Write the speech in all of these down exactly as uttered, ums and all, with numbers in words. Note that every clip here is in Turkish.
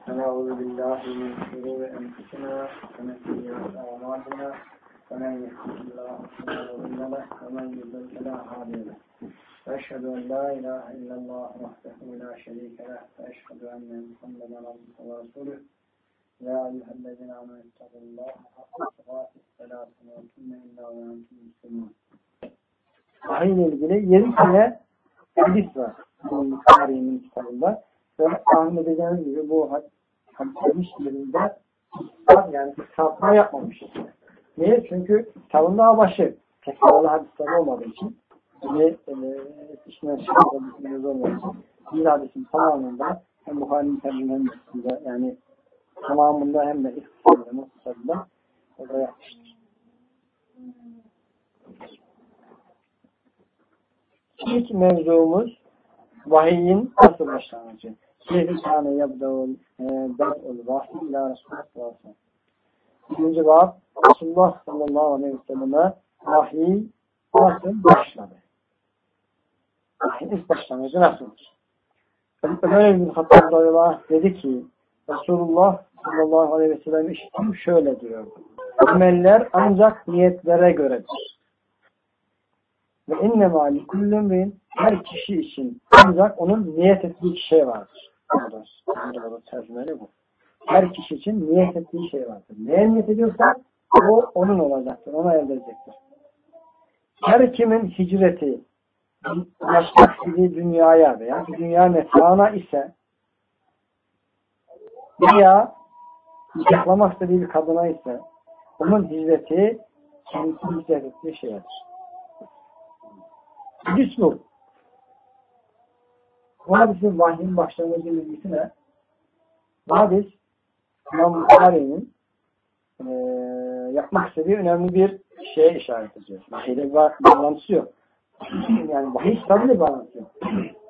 ونعوذ بالله من شرور أنفسنا ومن سيئات أعمالنا ومن يهده الله فلا مضل له ومن يضلل فلا هادي له وأشهد أن لا إله إلا الله وحده لا شريك له وأشهد أن محمدا عبده ورسوله يا أيها الذين آمنوا اتقوا الله حق تقاته ولا تموتن إلا وأنتم مسلمون. Vahiy ile ilgili yedi tane hadis var. Bu tarihin kitabında. Ve tahmin edeceğiniz gibi bu hadis yerinde yani sapma yapmamış. Niye? Çünkü kitabın başı tekrarlı hadisler olmadığı için ve e, işine şartlarımız olmadığı için bir hadisin tamamında hem Buhari'nin tercümanında yani tamamında hem de ihtisarında muhtasarında orada yapmıştır. İlk mevzumuz vahiyin nasıl başlangıcı. Keyfi kâne yabda'ul bed'ul vahiy ila Resulullah sallallahu aleyhi ve sellem. Birinci bab Resulullah sallallahu aleyhi ve selleme vahiy nasıl başladı? Vahiyin ilk başlangıcı nasıldır? Ömer bin Hattab radıyallahu anh dedi ki Resulullah sallallahu aleyhi ve sellem işittim şöyle diyordu. Ameller ancak niyetlere göredir. Ve innemâ likullümrin her kişi için ancak onun niyet ettiği şey vardır. Burada tercümeli bu. Her kişi için niyet ettiği şey vardır. Neye niyet ediyorsa o onun olacaktır. Ona elde edecektir. Her kimin hicreti ulaşmak istediği dünyaya veya dünya mefana ise veya nikahlamak istediği bir kadına ise onun hicreti kendisi hicret ettiği şeydir. Hadis bu. Bu hadisin vahyin başlangıcı bilgisi ne? Bu hadis İmam Buhari'nin e, yapmak istediği önemli bir şeye işaret ediyor. Vahiyle bir bağlantısı yok. Yani vahiy kitabıyla bir bağlantısı yok.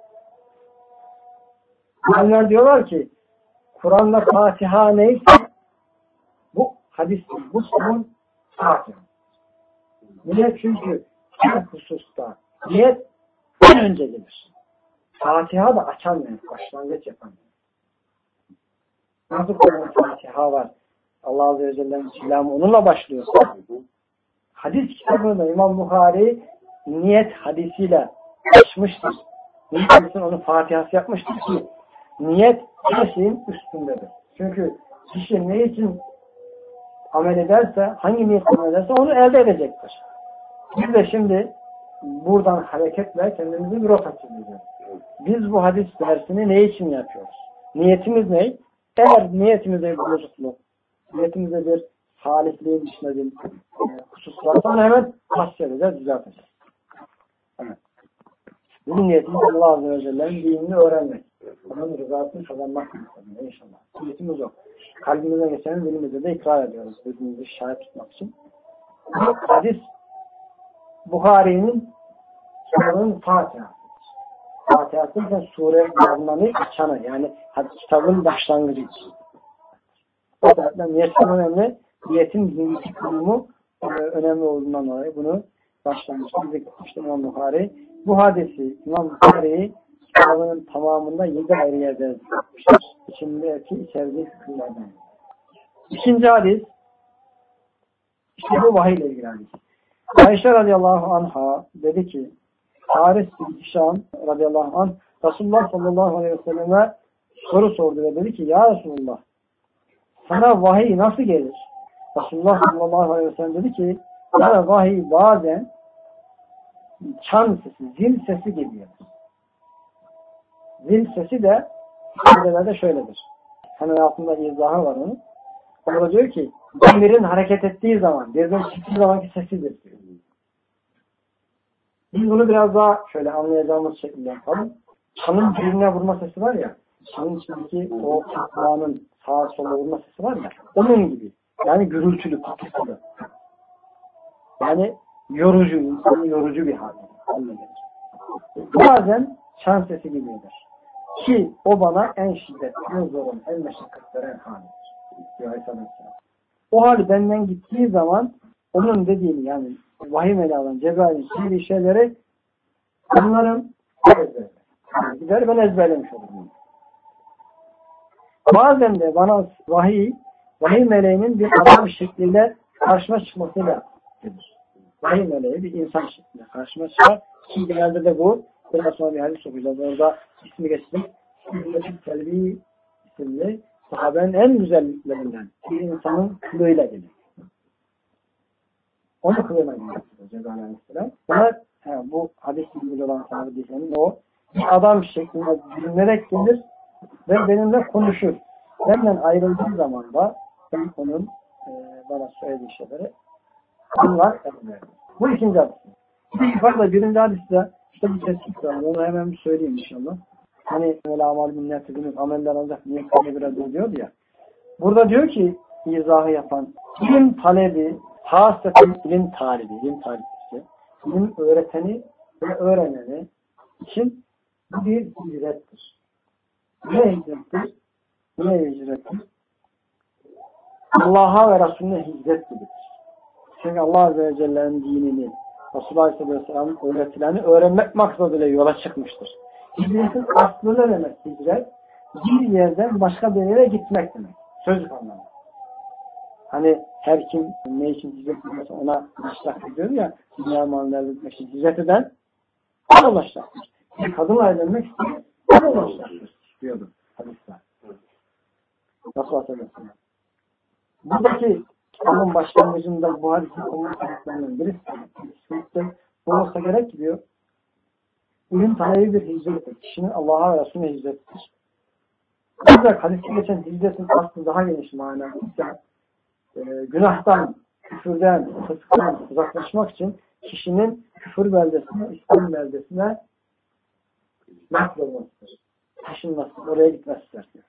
Alimler diyorlar ki Kur'an'da Fatiha neyse bu hadis bu son Fatiha. Niye? Çünkü her hususta niyet en önce gelir. Fatiha da açan yani, başlangıç yapan. Nasıl Kur'an'da Fatiha var? Allah Azze ve Celle'nin kelamı onunla başlıyor. Hadis kitabında İmam Buhari niyet hadisiyle açmıştır. Niyet hadisinin onun Fatihası yapmıştır ki niyet her şeyin üstündedir. Çünkü kişi ne için amel ederse, hangi niyet amel ederse onu elde edecektir. Biz de şimdi buradan hareketle kendimizi bir rota çiziyoruz. Biz bu hadis dersini ne için yapıyoruz? Niyetimiz ne? Eğer niyetimizde bir bozukluk, niyetimizde bir salihliğin dışında bir husus varsa onu hemen tasfiye edeceğiz, düzelteceğiz. Evet. Bizim niyetimiz Allah Azze ve Celle'nin dinini öğrenmek. Onun rızasını kazanmak inşallah. Niyetimiz yok. Kalbimize geçen dilimizde de ikrar ediyoruz. Birbirimizi şahit tutmak için. Bu hadis Buhari'nin kitabının Fatiha. Fatiha'sı ise sure yazmanı açanı. Yani kitabın başlangıcı için. O zaten niyetin önemli. Niyetin zihniyeti kurumu önemli olduğundan dolayı bunu başlangıçta zikretmiştim İmam Buhari. Bu hadisi İmam Buhari kitabının tamamında yedi ayrı yerde zikretmiştir. İçindeki içerdiği hükümlerden. İkinci hadis işte bu vahiy ile ilgili hadis. Ayşe radıyallahu anha dedi ki Haris bin Hişam radıyallahu anh Resulullah sallallahu aleyhi ve selleme soru sordu ve dedi ki ya Resulullah sana vahiy nasıl gelir? Resulullah sallallahu aleyhi ve sellem dedi ki sana vahiy bazen çan sesi, zil sesi geliyor. Zil sesi de ifadelerde şöyledir. Hemen altında izahı var onun. Orada diyor ki demirin hareket ettiği zaman, demirden çıktığı zamanki sesidir diyor. Biz bunu biraz daha şöyle anlayacağımız şekilde yapalım. Çanın birbirine vurma sesi var ya, çanın içindeki o kulağının sağa sola vurma sesi var ya, onun gibi. Yani gürültülü, patlıklı. Yani yorucu, insanı yorucu bir hal. Bazen çan sesi gibidir. Ki o bana en şiddetli, en zorun, en meşakkat veren halidir. Diyor Aleyhisselam. O hali benden gittiği zaman onun dediğini yani vahiy meladan, Cebrail'in söylediği şeyleri onların ezberler. Gider ben ezberlemiş olurum. Bazen de bana vahiy, vahiy meleğinin bir adam şekliyle karşıma çıkmasıyla gelir. Vahiy meleği bir insan şeklinde karşıma çıkar. Ki genelde de bu, biraz sonra bir hadis okuyacağız. Orada ismi geçtim. Süleyman Selvi isimli sahabenin en güzelliklerinden bir insanın kılığıyla gelir. Onu kılığına gelir. Cebrail Aleyhisselam. Buna he, bu hadis bilgili olan sahabe diyeceğim o bir adam şeklinde bilinerek gelir ve benimle konuşur. Benden ayrıldığı zaman da ben onun e, bana söylediği şeyleri anlar. Bu ikinci hadis. Farklı birinci hadiste işte bir tespit var. Onu hemen bir söyleyeyim inşallah. Hani öyle amal minnetiniz ameller ancak niye kabul edilir diyordu ya. Burada diyor ki izahı yapan ilim talebi, hasreten ilim talibi, ilim talibisi, ilim öğreteni ve öğreneni için bu bir hicrettir. Ne hicrettir? Ne hicrettir? Allah'a ve Resulüne hicret gibidir. Çünkü Allah Azze ve Celle'nin dinini, Resulullah Aleyhisselam'ın öğretilerini öğrenmek maksadıyla yola çıkmıştır. Hicretin aslı ne demek hicret? Bir yerden başka bir yere gitmek demek. Sözlük anlamı. Hani her kim ne için hicret ediyorsa ona ulaşacak diyor ya, dünya malını elde etmek için hicret eden ona ulaşacaktır. Bir kadınla evlenmek istiyor, ona ulaşacaktır diyordu hadisler. Nasıl hatırlıyorsunuz? Buradaki kitabın başlangıcında bu hadisin konuşmalarından birisi bu olsa gerek diyor. İlim talebi bir hicrettir. Kişinin Allah'a ve Resulüne hicrettir. Ancak hadiste geçen hicretin aslı daha geniş manasıyla e, günahtan, küfürden, fısktan uzaklaşmak için kişinin küfür beldesine, İslam beldesine nakbolmasıdır. Taşınması, oraya gitmesidir diyor.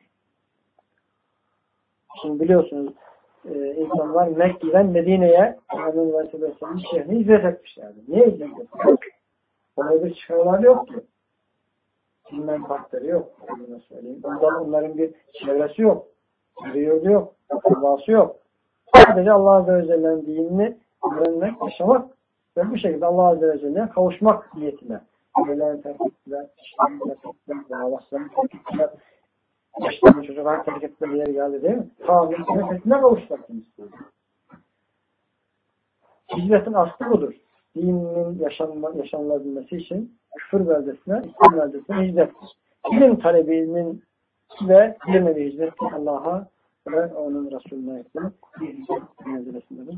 Şimdi biliyorsunuz e, insanlar Mekke'den Medine'ye Peygamber Aleyhisselam'ın şehrine hicret etmişlerdi. Niye hicret etmişler? Orada bir çıkarlar yok ki. Bilmem faktörü yok. Ondan onların bir çevresi yok. Bir yurdu yok. Allah'sı yok. Sadece Allah Azze ve Celle'nin dinini öğrenmek, yaşamak ve bu şekilde Allah Azze ve Celle'ye kavuşmak niyetine. Böylelerini terk ettiler, işlerini terk ettiler, davaslarını terk ettiler. Yaşlarını çocuklarını terk ettiler yeri geldi değil mi? Sağlığın nefesine kavuşmak istiyor. Hicretin aslı budur. Dinin yaşanma, yaşanılabilmesi için küfür beldesine, İslam beldesine hicrettir. İlim talebinin ve bilmediği hicrettir Allah'a ve onun Resulüne yakın bir hicret menzilesindedir.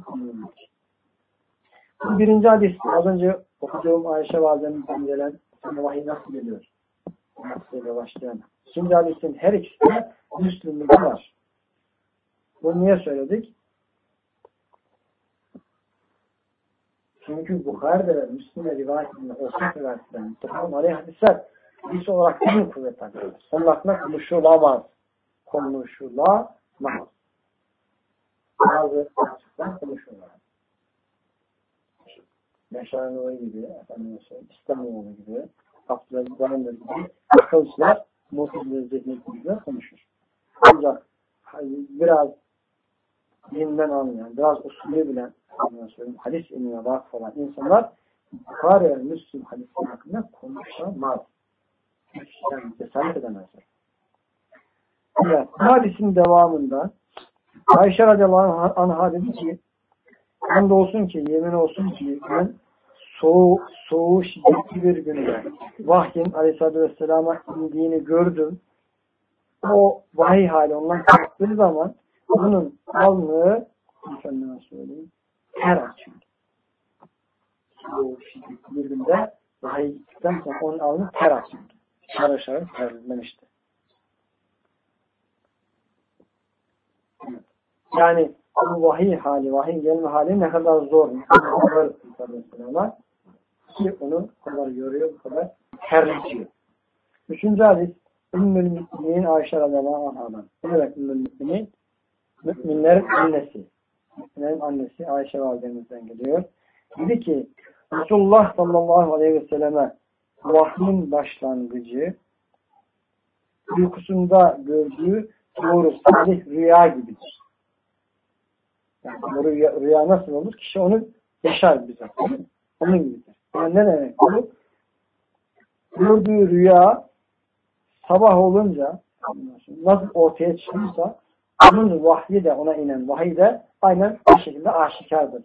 Bu birinci hadis, az önce okuduğum Ayşe Validemizden gelen vahiy nasıl geliyor? Nasıl geliyor başlayan? İkinci hadisin her ikisinde Müslümlüğü var. Bunu niye söyledik? Çünkü Bukhari'de ve Müslim'e rivayetinde olsa seversen Mustafa Aleyhi hadisler hadis olarak en kuvvetlendir. Onun hakkında konuşulamaz. Konuşulamaz. Bazı açıktan konuşulamaz. Meşanoğlu gibi, İstanbul gibi, Abdülhamid Zanlı gibi akılcılar Muhtemelen zihniyetinde konuşur. Ancak biraz dinden anlayan, biraz usulü bilen hadis ilmine vakıf olan insanlar Bukhari ve Müslim hadisinin hakkında konuşamaz. Yani cesaret edemezler. Evet, hadisin devamında Ayşe radıyallahu anh'a dedi ki and olsun ki, yemin olsun ki ben soğuk, soğuk şiddetli bir günde vahyin aleyhissalatü vesselama indiğini gördüm. O vahiy hali ondan kalktığı zaman bunun alnı insanlara söyleyeyim ter açıyor. Soğuk şiddetli bir günde vahiy gittikten sonra onun alnı ter açıyor. Şarı şarı terlemişti. Yani bu vahiy hali, vahiy gelme hali ne kadar zor. Mesela ki onu bu kadar yoruyor, bu kadar terletiyor. Üçüncü hadis Ümmül Mü'minin Ayşe radıyallahu anh'dan. Ne demek Ümmül Mü'minin? Mü'minlerin annesi. Mü'minlerin annesi Ayşe validemizden geliyor. Dedi ki Resulullah sallallahu aleyhi ve selleme vahyin başlangıcı uykusunda gördüğü doğru salih rüya gibidir. Yani bu rüya, rüya nasıl olur? Kişi onu yaşar bize. Onun gibidir. Yani ne demek bu? Gördüğü rüya sabah olunca nasıl ortaya çıkıyorsa onun vahyi de, ona inen vahiy de aynen bu şekilde aşikardır.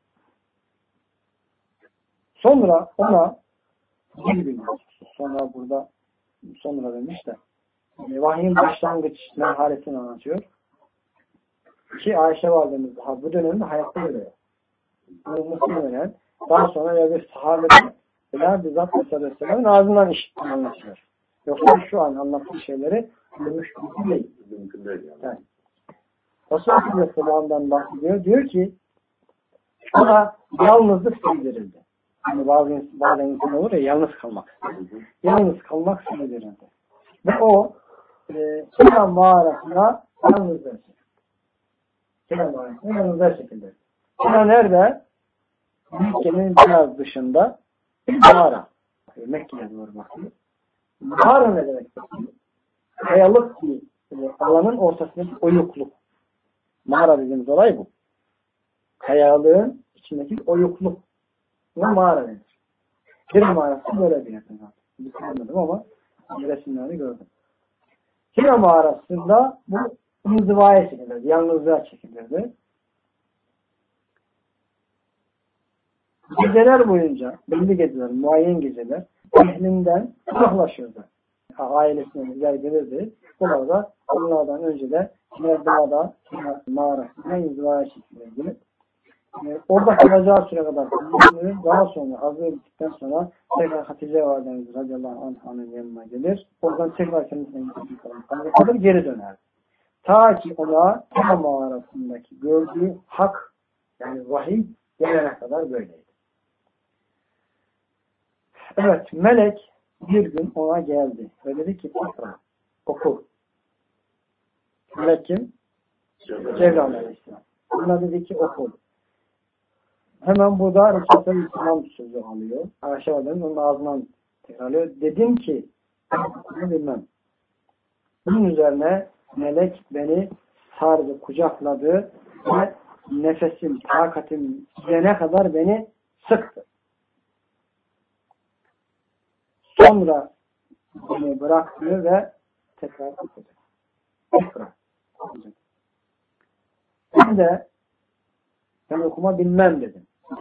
Sonra ona bir gün sonra burada sonra demiş de vahyin başlangıç merhalesini anlatıyor. Ki Ayşe validemiz daha bu dönemde hayatta görüyor. Bu muhtemelen daha sonra ya bir sahabeden veya bizzat Aleyhisselam'ın ağzından işittim anlatıyor. Yoksa şu an anlattığı şeyleri bilmiş değil. Yani. Resulullah Aleyhisselam'dan bahsediyor. Diyor ki ona yalnızlık sevdirildi. Yani bazı, bazı insan olur ya yalnız kalmak. Yalnız kalmak sevdirildi. Ve o e, Kenan mağarasına yalnızlar çekildi. Kenan mağarasına yalnızlar çekildi. Kenan nerede? Mekke'nin biraz dışında bir mağara. Mekke'ye doğru bakıyor. Mağara ne demek? Kayalık bir e, alanın ortasındaki oyukluk. Mağara dediğimiz olay bu. Kayalığın içindeki oyukluk. Buna mağara denir. Bir mağarası böyle bir yer. Bilmiyorum ama resimlerini gördüm. Hira mağarasında bu inzivaya çekilirdi. Yalnızlığa çekilirdi. Geceler boyunca, belli geceler, muayyen geceler ehlinden uzaklaşırdı. Ailesinden güzel gelirdi. Burada onlardan önce de Mevda'da mağarasında inzivaya çekilirdi. Yani orada kalacağı süre kadar daha sonra hazır bittikten sonra tekrar Hatice validemiz radıyallahu anh'ın yanına gelir. Oradan tekrar kendisine kalır, geri döner. Ta ki ona Hira mağarasındaki gördüğü hak yani vahiy gelene kadar böyleydi. Evet, melek bir gün ona geldi ve dedi ki ikra, oku. Melek kim? Cebrail aleyhisselam. Ona dedi ki oku. Hemen burada Resulullah İslam sözü alıyor. Ayşe validemiz onun ağzından tekrarlıyor. Dedim ki bunu bilmem. Bunun üzerine melek beni sardı, kucakladı ve nefesim, takatim gidene kadar beni sıktı. Sonra beni bıraktı ve tekrar okudu. Tekrar okuyacak. Ben de ben okuma bilmem dedim.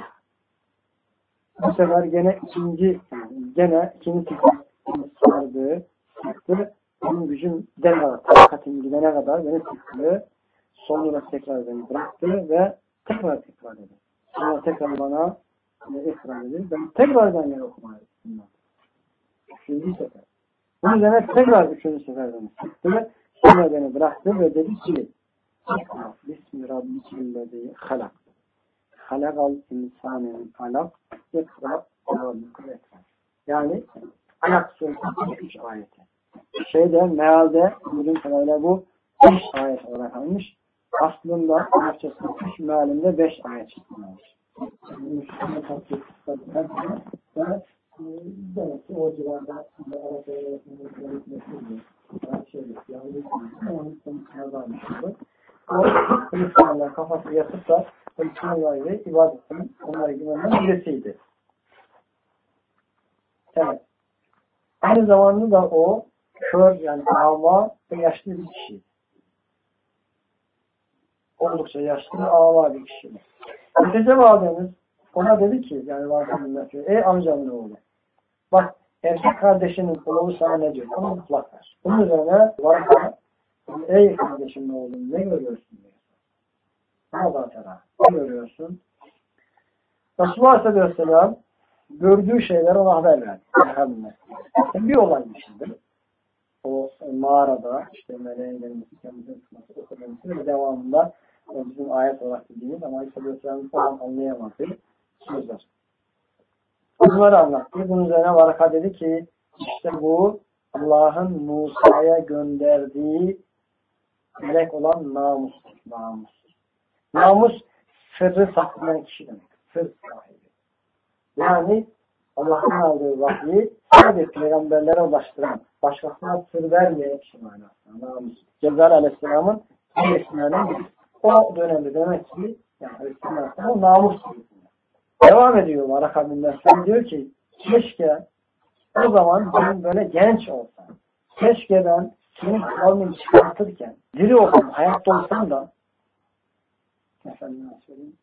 Bu sefer gene ikinci gene ikinci sefer sardı, sıktı. Benim gücüm gidene kadar, takatim gidene kadar beni sıktı. Sonra tekrar beni bıraktı ve tekrar tekrar dedi. Sonra tekrar bana ikra dedi. Ben tekrar ben okumaya gittim. Üçüncü sefer. Bunun üzerine tekrar üçüncü sefer beni sıktı ve sonra beni bıraktı ve dedi ki Bismi Rabbikillezî halak. Halakal insanın alak. Ekra yani Alak suresi üç ayeti. Şeyde mealde bugün kadarıyla bu beş ayet olarak almış. Aslında Arapçasının üç mealinde beş ayet çıkmış. Ve demek ki o civarda Arap öğretmeninin o Hristiyanlar kafası yatıp da Hristiyanlarla ibadetin onlara güvenen birisiydi. Evet. Aynı zamanda da o kör yani ağma ve yaşlı bir kişi. Oldukça yaşlı ve ağma bir kişi. Ötece validemiz ona dedi ki yani validemiz diyor ey amcamın oğlu bak erkek kardeşinin kulağı sana ne diyor? Onu kulak ver. Bunun üzerine varsa ey kardeşimin oğlu ne görüyorsun diyor. Ne tera? Ne görüyorsun? Resulullah Aleyhisselam gördüğü şeyler ona haber verdi. Bir olaymıştır. O mağarada işte meleğin gelmesi, kendisinin tutması, okuduğumuz ve devamında o bizim ayet olarak bildiğimiz ama Aleyhisselam'ın falan anlayamadığı sözler. Bunları anlattı. Bunun üzerine Varaka dedi ki işte bu Allah'ın Musa'ya gönderdiği melek olan namus. Namus. Namus sırrı saklayan kişi demek. Sır sahibi. Yani Allah'ın aldığı vahyi sadece peygamberlere ulaştıran, başkasına sır vermeyen kişi manasında. Namus. Cebrail Aleyhisselam'ın isimlerinin o dönemde demek ki yani Aleyhisselam o namus. Devam ediyor Varaka bin Mesud diyor ki keşke o zaman ben böyle genç olsam. Keşke ben senin kavmini çıkartırken diri olsam, hayatta olsam da efendim nasıl söyleyeyim?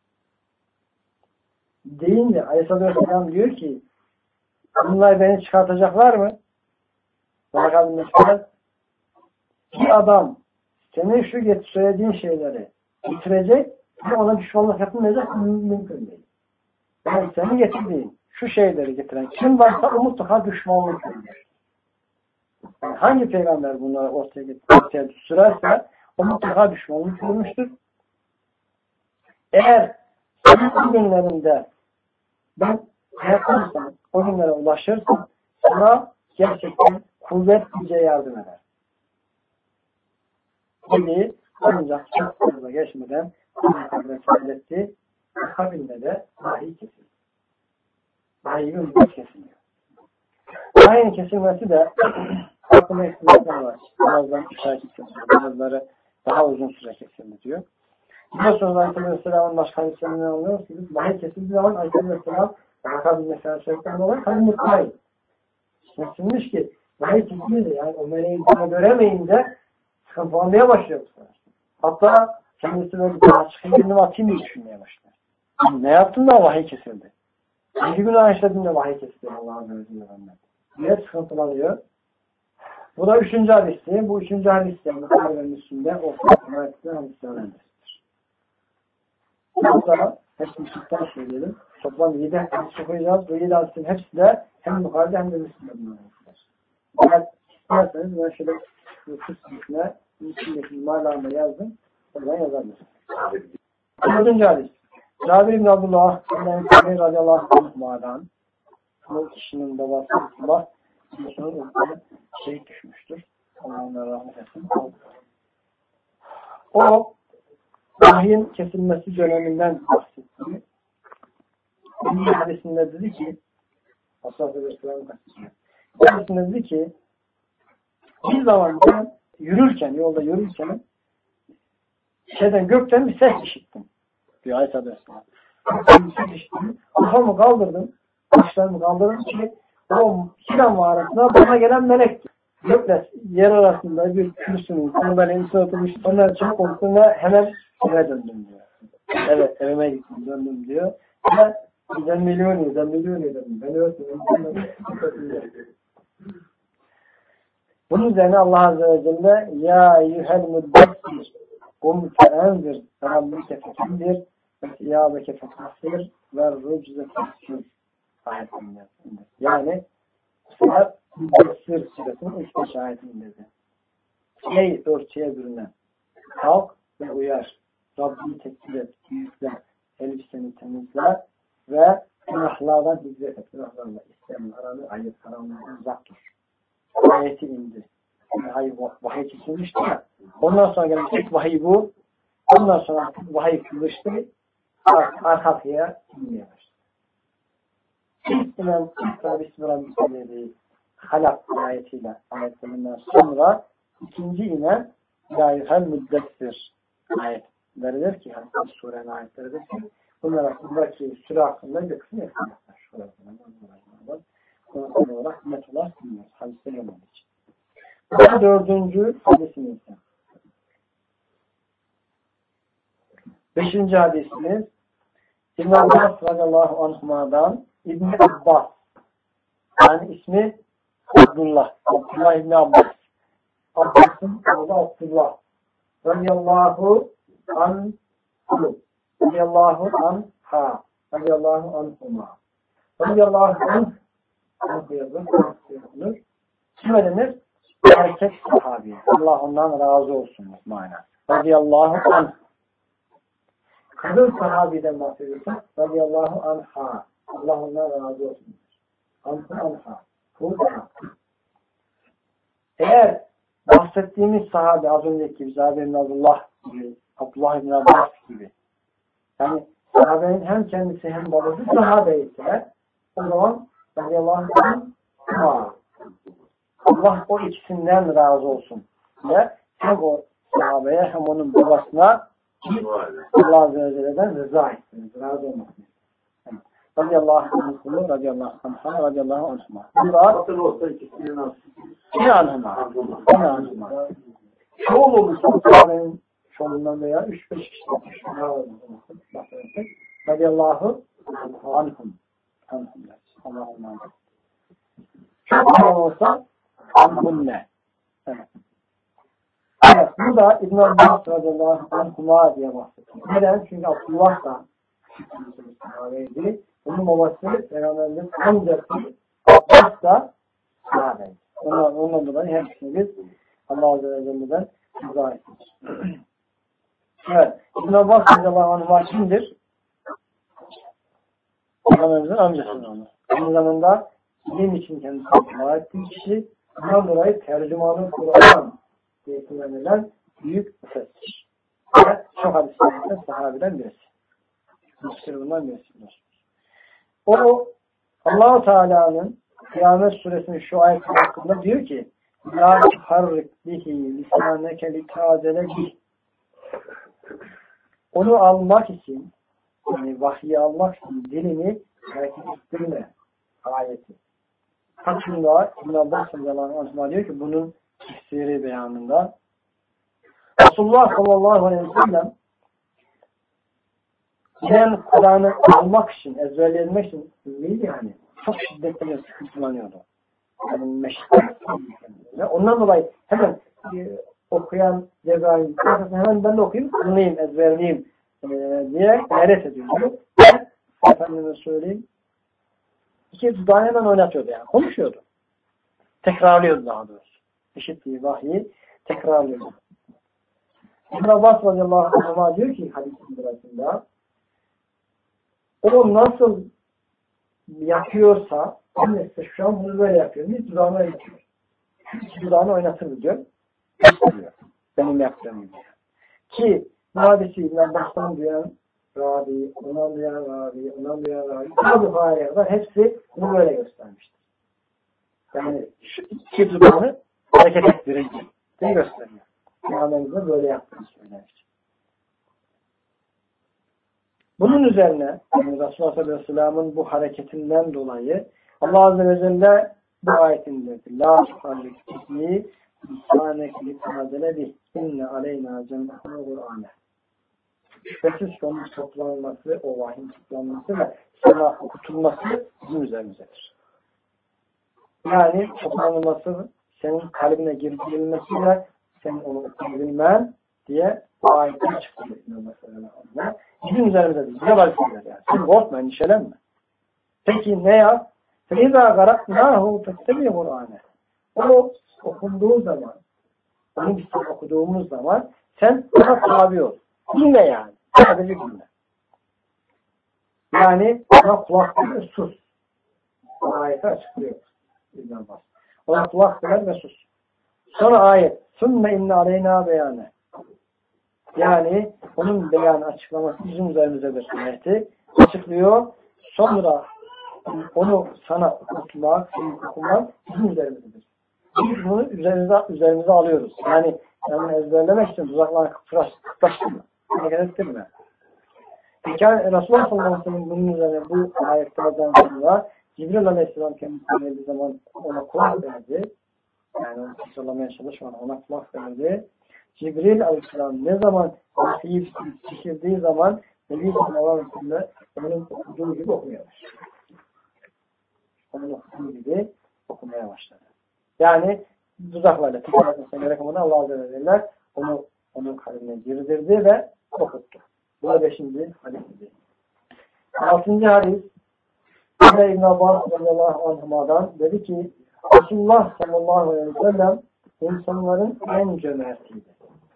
Deyince Aleyhisselam diyor ki bunlar beni çıkartacaklar mı? Bakalım mesela bir adam senin şu söylediğin şeyleri getirecek ve ona düşmanlık yapılmayacak mümkün değil. Yani senin getirdiğin şu şeyleri getiren kim varsa o mutlaka düşmanlık yapıyor. Yani hangi peygamber bunları ortaya ortaya sürerse o mutlaka düşmanlık yapmıştır. Eğer senin o günlerinde ben hayattaysam, o günlere ulaşırsam sana gerçekten kuvvet bize yardım eder. Dedi, ancak çok fazla geçmeden Allah'ın söyletti, akabinde de vahiy kesildi. Vahiy'in bir kesiliyor. Vahiy'in kesilmesi de aklıma ihtimaller var. Bazıları üç ay kesildi, bazıları daha uzun süre kesildi diyor. Bundan sonra Aleyhisselam'ın başka hadislerini anlıyoruz ki vahiy kesildiği zaman Aleyhisselam akabinde mesela söyledikten dolayı tabi mutlayın. Kesilmiş ki vahiy kesildi yani o meleği bana göremeyince sıkıntı olmaya başlıyor. Hatta kendisi böyle bir çıkayım kendimi atayım diye düşünmeye başlıyor. Ne yaptın da vahiy kesildi? İki günah işledim de vahiy kesildi Allah'ın özüyle benden. Diye sıkıntılanıyor. Bu da üçüncü hadisi. Bu üçüncü hadisi Bukhari'nin üstünde ortak hadisler hadislerdendir. Burada hepsini çıktan söyleyelim. Toplam yedi hadis okuyacağız. Bu yedi hadisin hepsi de hem Bukhari'de hem de Müslim'de bulunmaktadır. Eğer isterseniz ben şöyle kısmına Müslim'deki numarlarını yazdım. Oradan yazabilirim. Dördüncü hadis. Cabir ibn Abdullah Cabir radıyallahu anh'dan bu kişinin babası Allah Müslümanın ülkede şehit düşmüştür. Allah'ına rahmet etsin. O vahyin kesilmesi döneminden bahsetti. Bir hadisinde dedi ki Asaf-ı Aleyhisselam'ın hadisinde dedi ki bir zaman ben yürürken, yolda yürürken şeyden gökten bir ses işittim. Diyor Aleyhisselam. Bir ses işittim. Kafamı kaldırdım. Başlarımı kaldırdım ki o Hira mağarasına bana gelen melekti. Gökle yer arasında bir kürsünün konuların içine oturmuş. Onlar çok korktum ve hemen eve döndüm diyor. Evet evime gittim döndüm diyor. Ve ben milyonu, ben milyonu dedim. Ben öğretmenim. Bunun üzerine Allah Azze ve Celle Ya eyyuhel müddessir kum feenzir Rabbike fekindir ve siyâbeke fekasir ve rücze fekasir ayetinde. Yani Sırat Müddessir suresinin ilk beş ayetindedir. Ey örtüye bürünen kalk ve uyar. Rabbini tekbir et, büyükle, elbiseni temizle ve günahlardan hicret et. Günahlarla İslam'ın aranı ayıp, haramlardan uzak dur. Ayeti indi. Yani vahiy kesilmişti ya. Ondan sonra gelen ilk vahiy bu. Ondan sonra vahiy kılmıştı. Arkaya inmeye başladı. İlk inen İsra Bismillahirrahmanirrahim Halak ayetiyle ayetlerinden sonra ikinci inen Ya eyyuhel müddessir ayetleridir ki hani surenin ayetleridir ki bunlar hakkındaki süre hakkında bir kısmı yapmaktadır. Şurada konu olarak net olarak bilmiyoruz. Hadiste gelmediği için. Bu dördüncü hadisimiz. Beşinci hadisimiz İbn Abbas radıyallahu anhuma'dan İbn Abbas yani ismi Abdullah. Abdullah İbn Abbas. Abbas'ın oğlu Abdullah. Radıyallahu anhu. Radıyallahu anha. Radıyallahu anhuma. Radıyallahu anh. Anhu yazılır. Kime denir? Erkek sahabi. Allah ondan razı olsun. Mana. Radıyallahu anh. Kadın sahabiden bahsediyorsak radıyallahu anha. Allah ondan razı olsun. Anhu anha. Burada. Eğer bahsettiğimiz sahabe az önceki gibi Cabir ibn Abdullah gibi, Abdullah ibn Abbas gibi yani sahabenin hem kendisi hem babası sahabe ise o zaman radıyallahu anha. Allah o ikisinden razı olsun. Ve hem o sahabeye hem onun babasına Allah Azze ve Celle'den rıza etsin. Razı olmasın. Yani radıyallahu anh'ı, radıyallahu anh'a, radıyallahu anh'a. Bunlar Nasıl olsa ikisinin nasıl? ne anh'a? Ne anh'a? Çoğul olmuş sahabenin çoğundan veya üç beş kişi radıyallahu anh'ım. Anh'ım. Allah'ım anh'ım. Çok olsa anh'ım ne? Evet. Evet, bu da İbn Abbas radıyallahu anhuma diye bahsediyor. Neden? Çünkü Abdullah da sahabeydi. Onun babası Peygamberimiz amcası Abbas da sahabeydi. Ondan, ondan dolayı hepsini biz Allah Azze ve Celle'den izah ettik. Evet, İbn Abbas radıyallahu anhuma kimdir? Peygamberimizin amcasıdır onu. Aynı zamanda din için kendisini dua ettiği kişi, bundan dolayı tercümanı Kur'an diye kullanılan büyük müfessir. Ve çok hadislerinden sahabeden birisi. Müfessir bundan birisidir. O Allah-u Teala'nın Kıyamet Suresinin şu ayeti hakkında diyor ki La tuharrik bihi lisaneke litazele bih. Onu almak için, yani vahyi almak için dilini hareket ettirme ayeti. Hakkında İbn Abbas radıyallahu anh diyor ki bunun tefsiri beyanında Resulullah sallallahu aleyhi ve sellem ben Kur'an'ı almak için, ezberlemek için değil yani çok şiddetli sıkıntılanıyordu. Yani meşgul. Ondan dolayı hemen e, okuyan Cebrail hemen ben de okuyayım, anlayayım, ezberleyeyim e, diye gayret ediyordu. Efendime söyleyeyim. İki dudağını hemen oynatıyordu yani. Konuşuyordu. Tekrarlıyordu daha doğrusu. İşittiği vahyi tekrarlıyordu. İbn Abbas radıyallahu anh diyor ki hadisin sırasında o nasıl yapıyorsa annesi şu an bunu böyle yapıyor. Bir dudağını oynatıyor. İki dudağını oynatır diyor. Gösteriyor. Benim yaptığım gibi. Ki bu hadisi İbn Abbas'tan duyan Rabi, ondan duyan Rabi, ondan duyan Rabi. Bu Buhari'ye hepsi bunu böyle göstermiştir. Yani şu iki dudağını hareket ettirici diye gösteriyor. Peygamberimizde böyle yaptığını söylemiş. Bunun üzerine yani Resulullah sallallahu aleyhi ve sellem'in bu hareketinden dolayı Allah Azze ve Celle bu ayetinde La tuharrik bihi lisanek litanazele bih inne aleyna cennetine Kur'an'e. Şüphesiz onun toplanması, o vahyin toplanması ve sana okutulması bizim üzerimizdedir. Yani toplanılması, senin kalbine girilmesiyle senin onu okuyabilmen diye bu ayetten çıktı. Mesela. Bizim üzerimizdedir. Bize vazifeler yani. Sen korkma, endişelenme. Peki ne yap? فَاِذَا غَرَقْنَاهُ فَاتَّبِي قُرْآنَ. O okunduğu zaman, onu biz okuduğumuz zaman sen ona tabi ol. Dinle yani. Sadece dinle. Yani ona kulak ver ve sus. O ayeti açıklıyor. Ona kulak ver ve sus. Sonra ayet. ثُمَّ اِنَّ عَلَيْنَا بَيَانَ. Yani onun beyanı açıklaması bizim üzerimizdedir. Ayeti açıklıyor. Sonra onu sana okutmak, okumak bizim üzerimizdedir. Biz bunu üzerimize, üzerimize alıyoruz. Yani yani ezberlemek için tuzaklarına kıpraştırma. Hareket ettirme. Peki Resulullah sallallahu aleyhi ve sellem bunun üzerine bu ayetlerden sonra Cibril aleyhisselam kendisine geldiği zaman ona kulak verdi. Yani onu tekrarlamaya çalışmadan ona kulak verdi. Cibril aleyhisselam ne zaman vahiy pişirdiği zaman Nebi sallallahu aleyhi ve sellem onun okuduğu gibi okumaya başladı. Onun okuduğu gibi okumaya başladı. Yani tuzaklarla tekrar etmesine gerek olmadan Allah Azze ve Celle onu onun kalbine girdirdi ve okuttu. Bu da beşinci hadisiydi. Altıncı hadis yine İbn Abbas radıyallahu anhuma'dan dedi ki Resulullah sallallahu aleyhi ve sellem insanların en cömertiydi.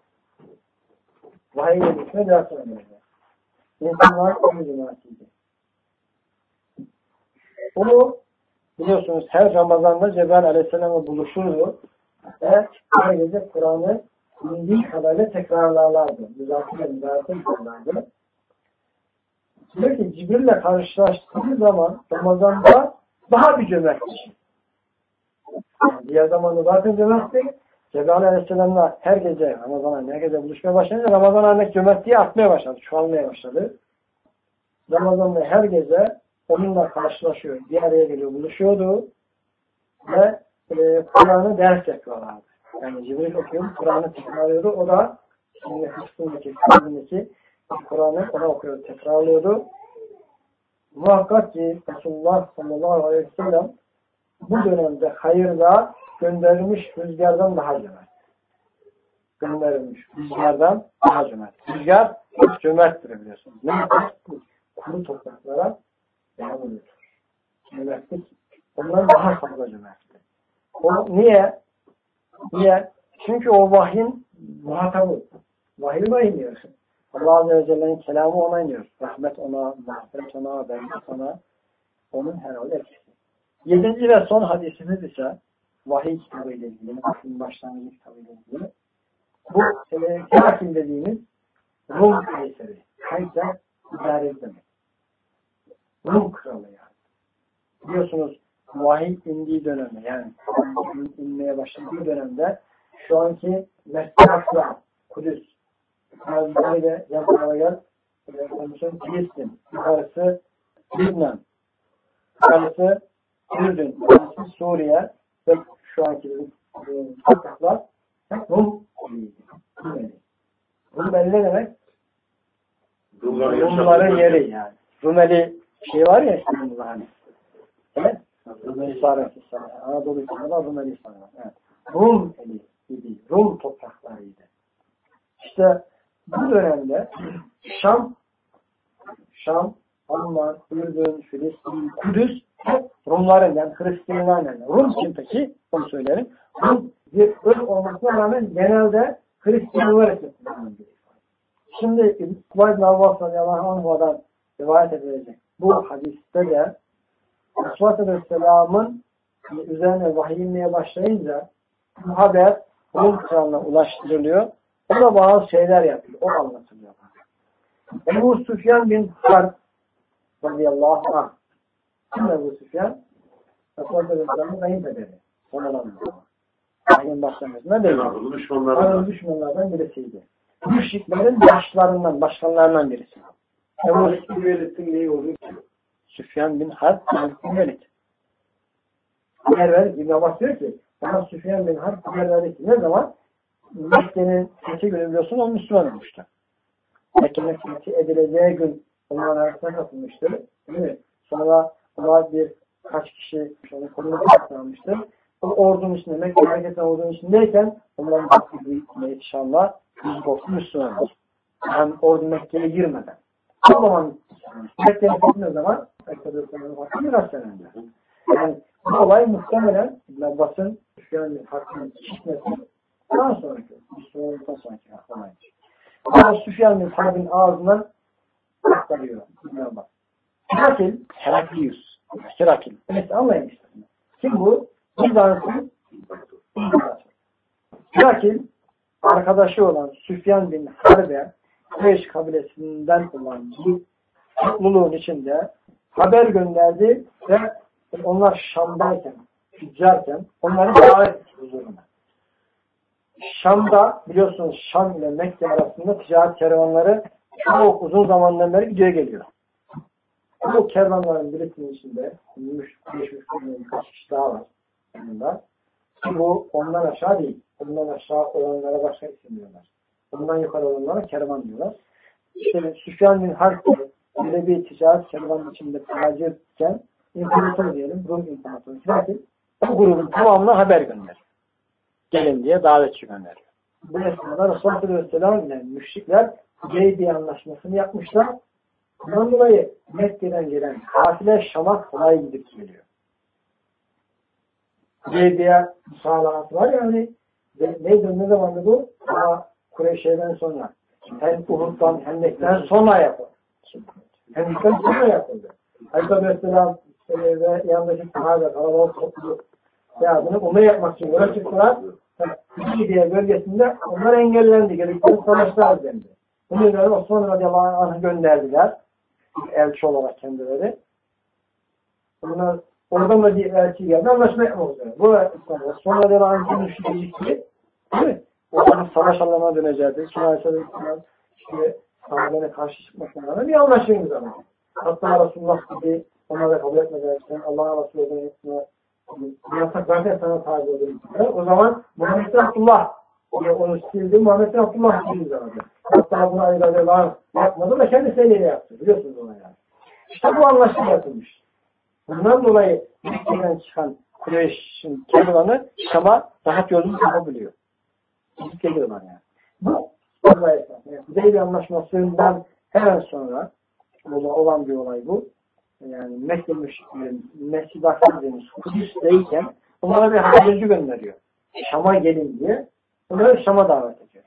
Vahiy edilmesine biraz sonra önemli. İnsanların en cömertiydi. Onu biliyorsunuz her Ramazan'da Cebrail aleyhisselam'la buluşurdu ve her gece Kur'an'ı bildiği kadarıyla tekrarlarlardı. Müzakir ve müzakir yaparlardı. Diyor ki Cibril'le karşılaştığı zaman Ramazan'da daha bir cömert kişi. Yani diğer zamanda zaten cömerttik. Cebrail aleyhisselam'la her gece Ramazan'a her gece buluşmaya başlayınca Ramazan ayındaki cömertliği artmaya başladı. Çoğalmaya başladı. Ramazan'da her gece onunla karşılaşıyor, bir araya geliyor, buluşuyordu ve e, Kur'an'ı ders yapıyorlardı. Yani Cibril okuyordu, Kur'an'ı tekrarlıyordu. O da şimdi kısmındaki, kısmındaki Kur'an'ı ona okuyordu, tekrarlıyordu. Muhakkak ki Resulullah sallallahu aleyhi ve sellem bu dönemde hayırda gönderilmiş rüzgardan daha cömert. Gönderilmiş rüzgardan daha cömert. Rüzgar hiç cömerttir biliyorsunuz. Ne yapar? Kuru topraklara devam ediyor. Cömertlik ondan daha fazla cömerttir. O niye? Niye? Çünkü o vahyin muhatabı. Vahiy ona iniyor. Allah Azze ve Celle'nin kelamı ona iniyor. Rahmet ona, mağfiret ona, bereket ona. Onun herhalde etkisi. Yedinci ve son hadisimiz ise vahiy kitabı ile ilgili, vahyin başlangıcı kitabı ile ilgili. Bu e, Kakim dediğimiz Rum Kayseri. Kayser idare demek. Rum kralı yani. Biliyorsunuz vahiy indiği dönemde yani inmeye başladığı dönemde şu anki Mesne'ye Kudüs böyle yazılara gel Filistin, yukarısı Lübnan, yukarısı Ürdün, yukarısı Suriye ve şu anki topraklar Rum Rumeli. Rumeli ne demek? Rumların yeri yani. Rumeli şey var ya İstanbul'da hani. Evet? Rumeli Sarısı Sarısı. Anadolu İstanbul'da Rumeli Sarısı. Evet. Rum eli idi. Rum topraklarıydı. İşte bu dönemde Şam, Şam, Alman, Ürdün, Filistin, Kudüs hep Rumların yani Hristiyanların yani. Rum kim peki? Onu söylerim. Rum bir ırk olmasına rağmen genelde Hristiyanlar için kullanılıyor. Şimdi Kubayt Navvas radıyallahu anh'dan rivayet edilecek. Bu hadiste de Resulullah Aleyhisselam'ın üzerine vahiy inmeye başlayınca bu haber Rum kralına ulaştırılıyor. O da bazı şeyler yapıyor. O anlatılıyor. Ebu Süfyan bin Harb radıyallahu anh. Kim Ebu Süfyan? Resulullah Aleyhisselam'ın kayınpederi. Sonradan vahyin başlamasına değil. Arın düşmanlardan birisiydi. Müşriklerin başlarından, başkanlarından birisi. Ebu Süfyan'ın neyi oluyor ki? Süfyan bin Harb bin Velid. Haber verdik. İbn Abbas diyor ki bana Süfyan bin Harb haber verdik. Ne zaman? Mekke'nin fethi günü biliyorsun o Müslüman olmuştu. Mekke'nin fethi edileceği gün onların arasına katılmıştır. Değil mi? Sonra onlar bir kaç kişi onu kolunu katlanmıştır. O ordunun içinde, Mekke hareketine ordunun içindeyken onların bir inşallah yüz korku Müslüman olur. Yani ordu Mekke'ye girmeden. O zaman Mekke'ye gittiği zaman Mekke'de Müslümanın hakkı biraz sene önce. Yani bu olay muhtemelen İbn Abbas'ın Süfyan'ın hakkının çıkması daha sonraki, Müslümanlıktan sonraki olaydı. Ama Süfyan bin Harb'in ağzından aktarıyor İbn Abbas. Herakil, Heraklius, Herakil. Evet anlayın işte. Kim bu? Bizans'ın Herakil, arkadaşı olan Süfyan bin Harb'e Kureyş kabilesinden olan bir topluluğun içinde haber gönderdi ve onlar Şam'dayken, tüccarken onları davet etti huzuruna. Şam'da biliyorsunuz Şam ile Mekke arasında ticaret kervanları çok uzun zamandan beri gidiyor geliyor. Bu kervanların birisinin içinde birkaç kişi daha var. Yanında. Bu ondan aşağı değil. Ondan aşağı olanlara başka isim diyorlar. Ondan yukarı olanlara kervan diyorlar. İşte Süfyan bin Harb böyle bir ticaret kervanın içinde tacirken imparator diyelim, Rum imparatoru. Lakin bu grubun tamamına haber gönderiyor. Gelin diye davetçi gönderiyor. Bu esnada Resulullah Aleyhisselam ile müşrikler Hudeybiye anlaşmasını yapmışlar. Bundan dolayı Mekke'den gelen kafile Şam'a kolay gidip geliyor. Hudeybiye müsalahat var ya hani neydi ne zamandı bu? Ama Kureyş'den sonra. Hem Uhud'dan, Hendek'ten sonra yapıldı. Hendek'ten sonra yapıldı. Aleyhisselam ve yanındaki sahabe kalabalık topluluğu ya bunu umre yapmak için yola çıktılar. Hudeybiye bölgesinde onlar engellendi. Gerekli savaşlar dendi. Bunun üzerine Osman radıyallahu anh'ı gönderdiler. Elçi olarak kendileri. Bunlar oradan da bir elçi geldi. Anlaşma yapmak üzere. Bu Osman radıyallahu anh'ın müşrikliği değil mi? Oradan savaş alanına döneceğiz. Şimdi Aleyhisselam işte sahabene karşı çıkmasına rağmen bir anlaşmayı imzaladı. Hatta Resulullah gibi onları kabul etmeden Allah'a vasıl eden yasaklarken sana tabi ederim. O zaman Muhammed Abdullah onu sildi. Muhammed Abdullah sildi zaten. Hatta buna ayrılar yapmadı da kendi seneyle yaptı. Biliyorsunuz ona yani. İşte bu anlaşma yapılmış. Bundan dolayı Mekke'den çıkan Kureyş'in kervanı Şam'a rahat yolunu yapabiliyor. Gidip geliyorlar yani. Bu Allah'a esas. Yani Hudeybiye anlaşmasından hemen sonra olan bir olay bu. Yani Mekke müşriklerin Mescid-i Aksa dediğimiz Kudüs'teyken onlara bir haberci gönderiyor. Şam'a gelin diye. Onları Şam'a davet ediyor.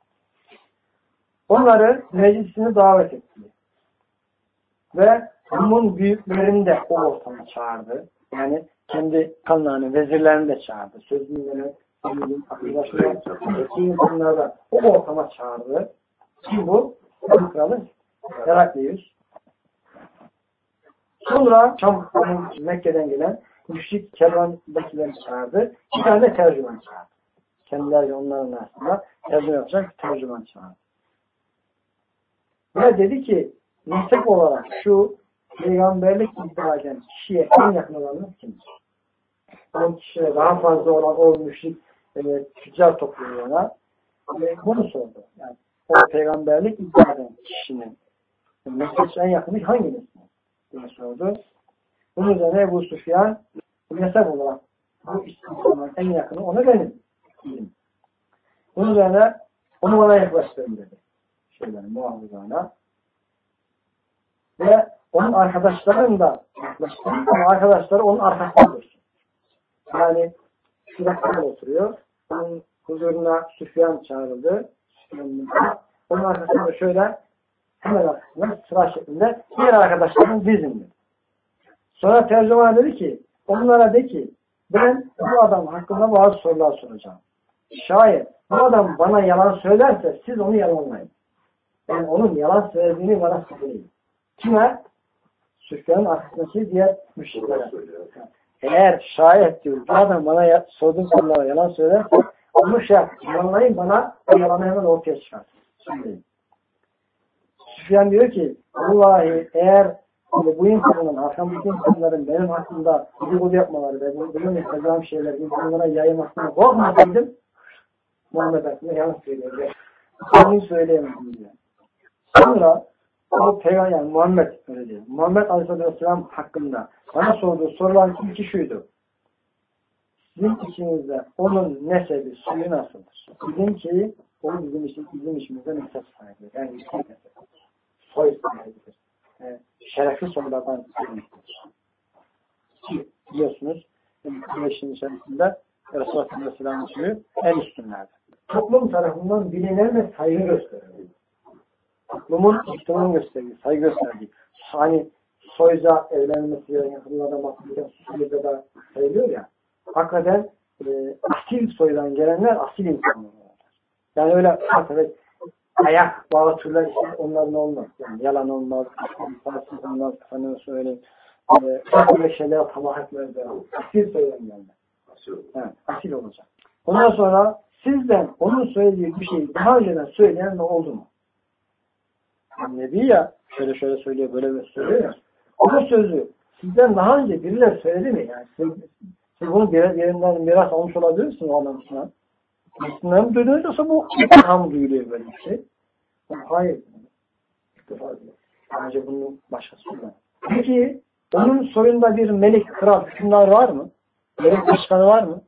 Onları meclisine davet etti. Ve Rum'un büyüklerini de o ortama çağırdı. Yani kendi kanlarını, vezirlerini de çağırdı. Sözlüleri, arkadaşları, insanları da o ortama çağırdı. Kim bu? Rum kralı Heraklius. Sonra Şam, Mekke'den gelen müşrik kervandakileri çağırdı. Bir tane tercüman çağırdı. Kendileri onların arasında tercüman yapacak tercüman çağırdı. Ve dedi ki meslek olarak şu peygamberlik iddia eden kişiye en yakın olanı kimdir? O kişiye daha fazla olan o müşrik e, tüccar topluluğuna e, bunu sordu. Yani o peygamberlik iddia eden kişinin meslek en yakını hangisi diye sordu. Bunun üzerine Ebu Süfyan meslek olarak bu İslam'ın en yakını ona benim. Bunun üzerine onu bana yaklaştırın dedi. Şeylerin muhafızlarına. Ve onun arkadaşlarının da yaklaştırın. Ama arkadaşları onun arkasında dursun. Yani şurada oturuyor. Onun huzuruna Süfyan çağrıldı. Süfyan'ın onun arkasında şöyle hemen arkasında sıra şeklinde diğer arkadaşlarının dizindi. Sonra tercüman dedi ki onlara de ki ben bu adam hakkında bazı sorular soracağım. Şayet bu adam bana yalan söylerse siz onu yalanlayın. Yani onun yalan söylediğini bana söyleyin. Kime? Süfyan'ın arkasındaki diğer müşriklere. Eğer şayet diyor bu adam bana sorduğum sorulara yalan söylerse onu şey yap, yalanlayın bana o yalanı hemen ortaya çıkarsın. Söyleyin. Süfyan diyor ki vallahi eğer bu insanların, arkamdaki insanların benim hakkında dedikodu yapmaları ve benim yapacağım şeyler insanlara yayılmasına korkmasaydım Muhammed hakkında yanlış söylüyor. Onu söyleyemezdim diyor. Sonra o peygamber yani Muhammed öyle diyor. Muhammed Aleyhisselam hakkında bana sorduğu soruların ilki şuydu. Sizin içinizde onun nesebi, suyu nasıldır? Bizim ki o bizim için, bizim içimizde nesep sahibidir. Yani yüksek nesep. Soy sahibidir. Yani şerefli sorulardan sahibidir. Biliyorsunuz, Kureyş'in içerisinde Resulullah Aleyhisselam'ın suyu en üstünlerdir. Toplum tarafından bilinen ve saygı gösterilir. Toplumun ihtimam gösterdiği, saygı gösterdiği. Hani soyca evlenmesi ya yakınlarda bakımda soyca da sayılıyor ya. Hakikaten e, asil soydan gelenler asil insanlar. Yani öyle evet, ayak bağlı türler işte onların olmaz. Yani yalan olmaz, insansız olmaz, sana söyleyeyim. E, böyle şeyler tamah etmezler. Asil soydan gelenler. Evet, asil olacak. Ondan sonra sizden onun söylediği bir şeyi daha önceden söyleyen de oldu mu? Nebi ya şöyle şöyle söylüyor, böyle böyle söylüyor ya. O sözü sizden daha önce birileri söyledi mi? Yani siz, siz bunu bir yerinden miras almış olabilirsiniz o anlamda. Aslında mı duyduğunuzda bu ilham duyuluyor böyle bir şey. Hayır. İlk defa diyor. Bence bunun başkası yok. Peki onun soyunda bir melik, kral, hükümdar var mı? Melik başkanı var mı?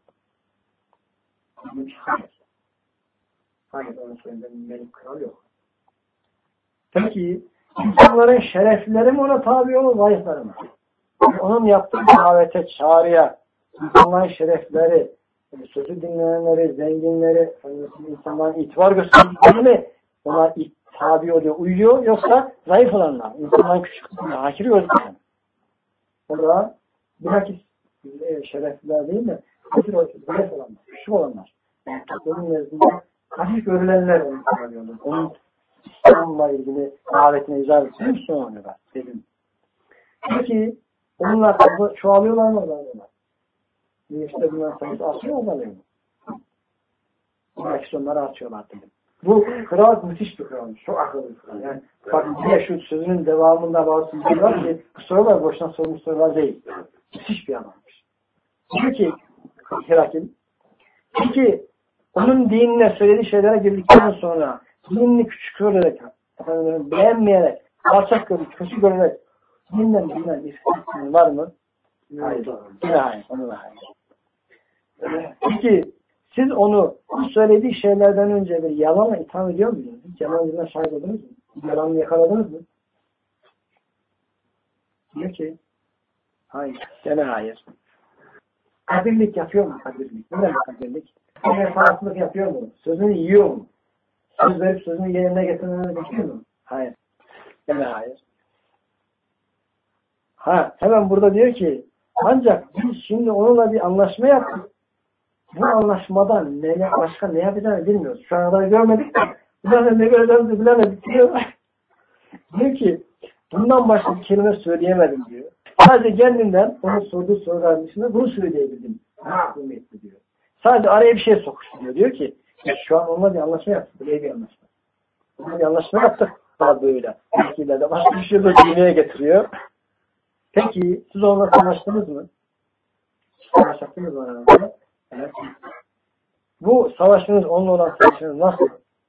Hayır. Hayır, onun soyunda bir melik, kral yok. Peki insanların şerefleri mi ona tabi olur, zayıfları mı? Onun yaptığı davete, çağrıya, insanların şerefleri, sözü dinleyenleri, zenginleri, insanların itibar gösterdikleri mi ona tabi oluyor, uyuyor, yoksa zayıf olanlar, insanların küçük kısmına, hakiri gözüküyor. O da bilakis şerefliler değil mi? Zayıf olanlar, küçük olanlar. Yani toplumun nezdinde hafif görülenler onu tabi onun İslam'la ilgili davetine icabet ettiğim sonra da dedim. Peki onunla çoğalıyorlar mı azalıyorlar? İşte bunlar sayısı artıyor mu azalıyor mu? Belki onları artıyorlar dedim. Bu kral müthiş bir kralmış. Çok akıllı bir kral. Yani Bak diye şu sözünün devamında bazı sözler var ki bu sorular boşuna sormuş sorular değil. Müthiş bir anlammış. Diyor ki Herakil, peki onun dinine söylediği şeylere girdikten sonra dinini küçük görerek, efendim, beğenmeyerek, alçak görerek, kötü görerek dininden bilinen istihdamı var mı? Hayır. Yine hayır. Onu da hayır. Peki siz onu bu söylediği şeylerden önce bir yalanla itham ediyor musunuz? Hiç yalancılığına şahit oldunuz mu? Yalanını yakaladınız mı? Diyor ki hayır. Gene hayır. Kadirlik yapıyor mu kadirlik? Ne demek kadirlik? Vefasızlık yapıyor mu? Sözünü yiyor mu? Söz verip sözünü yerine getirmeni bekliyor mu? Hayır. Gene hayır. Ha, hemen burada diyor ki ancak biz şimdi onunla bir anlaşma yaptık. Bu anlaşmadan ne, başka ne yapacağını bilmiyoruz. Şu ana kadar görmedik de bundan ne göreceğimizi bilemedik diyor. Diyor ki bundan başka bir kelime söyleyemedim diyor. Sadece kendinden onun sorduğu soruların dışında bunu söyleyebildim. Mahkum etti diyor. Sadece araya bir şey sokuştu diyor. Diyor ki şu an onunla bir anlaşma yaptık. Böyle bir anlaşma. Onunla bir anlaşma yaptık. Daha böyle. Ülkelerde başka bir şey de dünyaya getiriyor. Peki siz onunla anlaştınız mı? Anlaştınız mı aranızda? Evet. Bu savaşınız onunla olan savaşınız nasıl?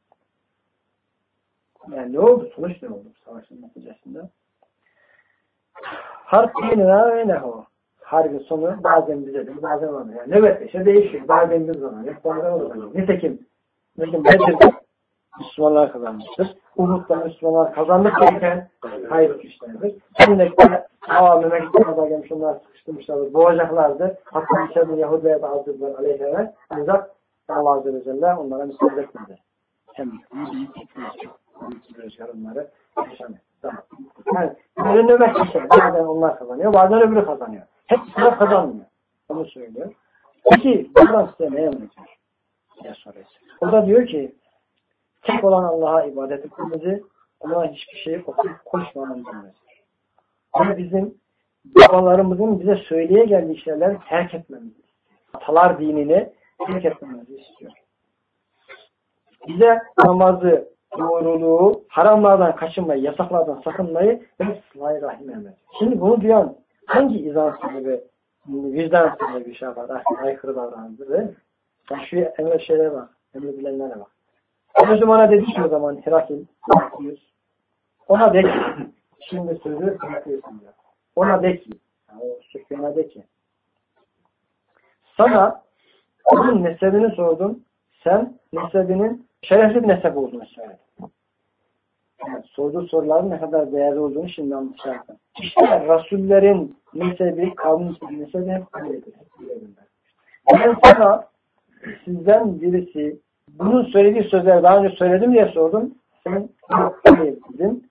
Yani ne oldu? Sonuç ne oldu savaşın neticesinde? Harp yenine ve neho. Harbin sonu bazen bize bazen ona. Yani nöbetleşe değişiyor. Bazen biz ona. Bazen ona. Nitekim Nitekim Bedir'de Müslümanlar kazanmıştır. Uhud'da Müslümanlar kazandık derken hayır işlerdir. Şimdiki hava memleketine kadar gelmiş onlar sıkıştırmışlardır. Boğacaklardı. Hatta içeride Yahudi'ye de aldırdılar aleyhine. Ancak Allah Azze ve Celle onlara müsaade etmedi. Hem iyi bir yarınları yaşanıyor. Yani böyle nöbet geçer. Bazen onlar kazanıyor. Bazen öbürü kazanıyor. Hep sıra kazanmıyor. Onu söylüyor. Peki buradan size ne emrediyor? diye soruyor. O da diyor ki tek olan Allah'a ibadet etmemizi, ona hiçbir şeyi koşmamamızı emrediyor. Ama bizim babalarımızın bize söyleye geldiği şeyleri terk etmemizi istiyor. Atalar dinini terk etmemizi istiyor. Bize namazı, doğruluğu, haramlardan kaçınmayı, yasaklardan sakınmayı ve sıla-i rahim emrediyor. Şimdi bunu duyan hangi izan sahibi, vicdan sahibi bir şey yapar, aykırı davranır değil mi? Sen şu emre şeylere bak, emre bilenlere bak. O zaman dedi ki o zaman Herakil, ona de ki, şimdi sözü bırakıyorsun diyor. Ona de ki, yani o Süfyan'a de ki, sana onun nesebini sordum, sen nesebinin şerefli bir nesep olduğunu söyledin. Yani sorduğu soruların ne kadar değerli olduğunu şimdi anlaşıldı. İşte Rasullerin nesebi, kavmin nesebi hep böyledir. Ben sana sizden birisi bunun söylediği sözleri daha önce söyledim diye sordum. Sen dedin.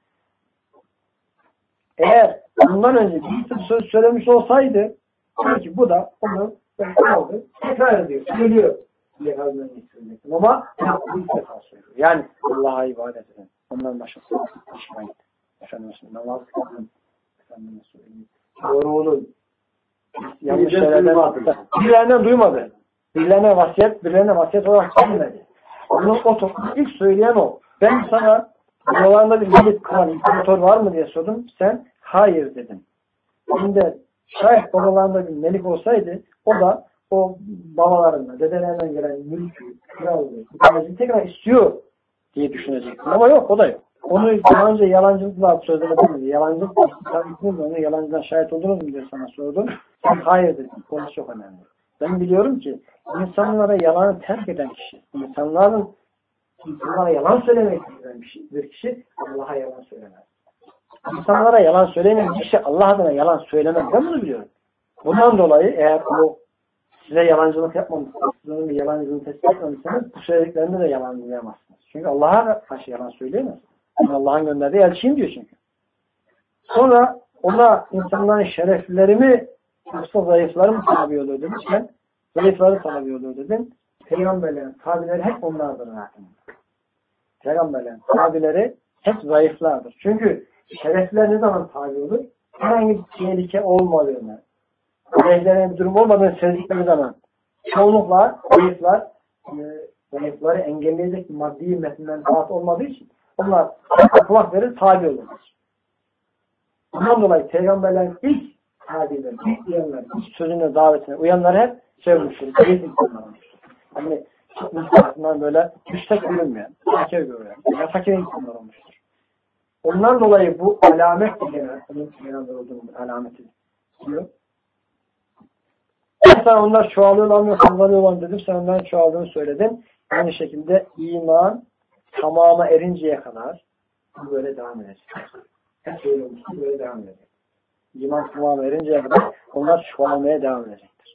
Eğer bundan önce bir söz söylemiş olsaydı belki bu da onu aldı. Tekrar ediyor. Söylüyor. diye kalbine getirecektim. Ama bir defa söylüyor. Yani Allah'a ibadet edin. Ondan başkasını konuşmayın. Efendim namaz kılın. Efendim söyleyeyim. Doğru olun. Yanlış şeylerden birilerinden duymadı. Birilerine vasiyet, birilerine vasiyet olarak söylemedi. Onu o toplum ilk söyleyen o. Ben sana buralarında bir melik kılan imparator var mı diye sordum. Sen hayır dedin. Şimdi şayet babalarında bir melik olsaydı o da o babalarından, dedelerinden gelen mülkü, krallığı, hükümeti tekrar istiyor diye düşünecektim. Ama yok, o da yok. Onu daha önce yalancılıkla sözlemedim. Yalancılık, onu yalancıdan şahit oldunuz mu diye sana sordum. Sen hayır dedin. Konusu çok önemli. Ben biliyorum ki insanlara yalanı terk eden kişi, insanların insanlara yalan söylemek isteyen bir kişi Allah'a yalan söylemez. İnsanlara yalan söylemeyen kişi Allah adına yalan söylemez. Ben bunu biliyorum. Bundan dolayı eğer o size yalancılık yapmamışsınız, sizin bir yalancılığını tespit etmemişseniz bu söylediklerinde de yalanlayamazsınız. Çünkü Allah'a karşı yalan söyleyemezsiniz. Allah'ın gönderdiği elçiyim diyor çünkü. Sonra ona insanların şereflerimi yoksa zayıfları mı tabi oluyor demişken zayıfları tabi oluyor dedim. Peygamberlerin tabileri hep onlardır zaten. Peygamberlerin tabileri hep zayıflardır. Çünkü şerefler ne zaman tabi olur? Herhangi bir tehlike olmadığını, aleyhlerine bir durum olmadığını söyledikleri zaman çoğunlukla zayıflar, e, zayıfları engelleyecek maddi metinden rahat olmadığı için onlar kulak verir, tabi olurlar. Bundan dolayı peygamberlerin ilk tabileri, ilk diyenler, ilk sözüne, davetine uyanlar hep şey olmuştur. Büyük insanlar olmuştur. Hani insanlar böyle yüksek görünmeyen, fakir görünmeyen, yani fakir insanlar olmuştur. Ondan dolayı bu alamet diye, onun peygamber olduğunun alameti diyor. Sen onlar çoğalıyorlar mı, fazlalıyorlar dedim. Sen onların çoğaldığını söyledin. Aynı şekilde iman tamama erinceye kadar böyle devam edecek. Hep böyle olmuş, böyle devam edecek. İman tamama erinceye kadar onlar çoğalmaya devam edecektir.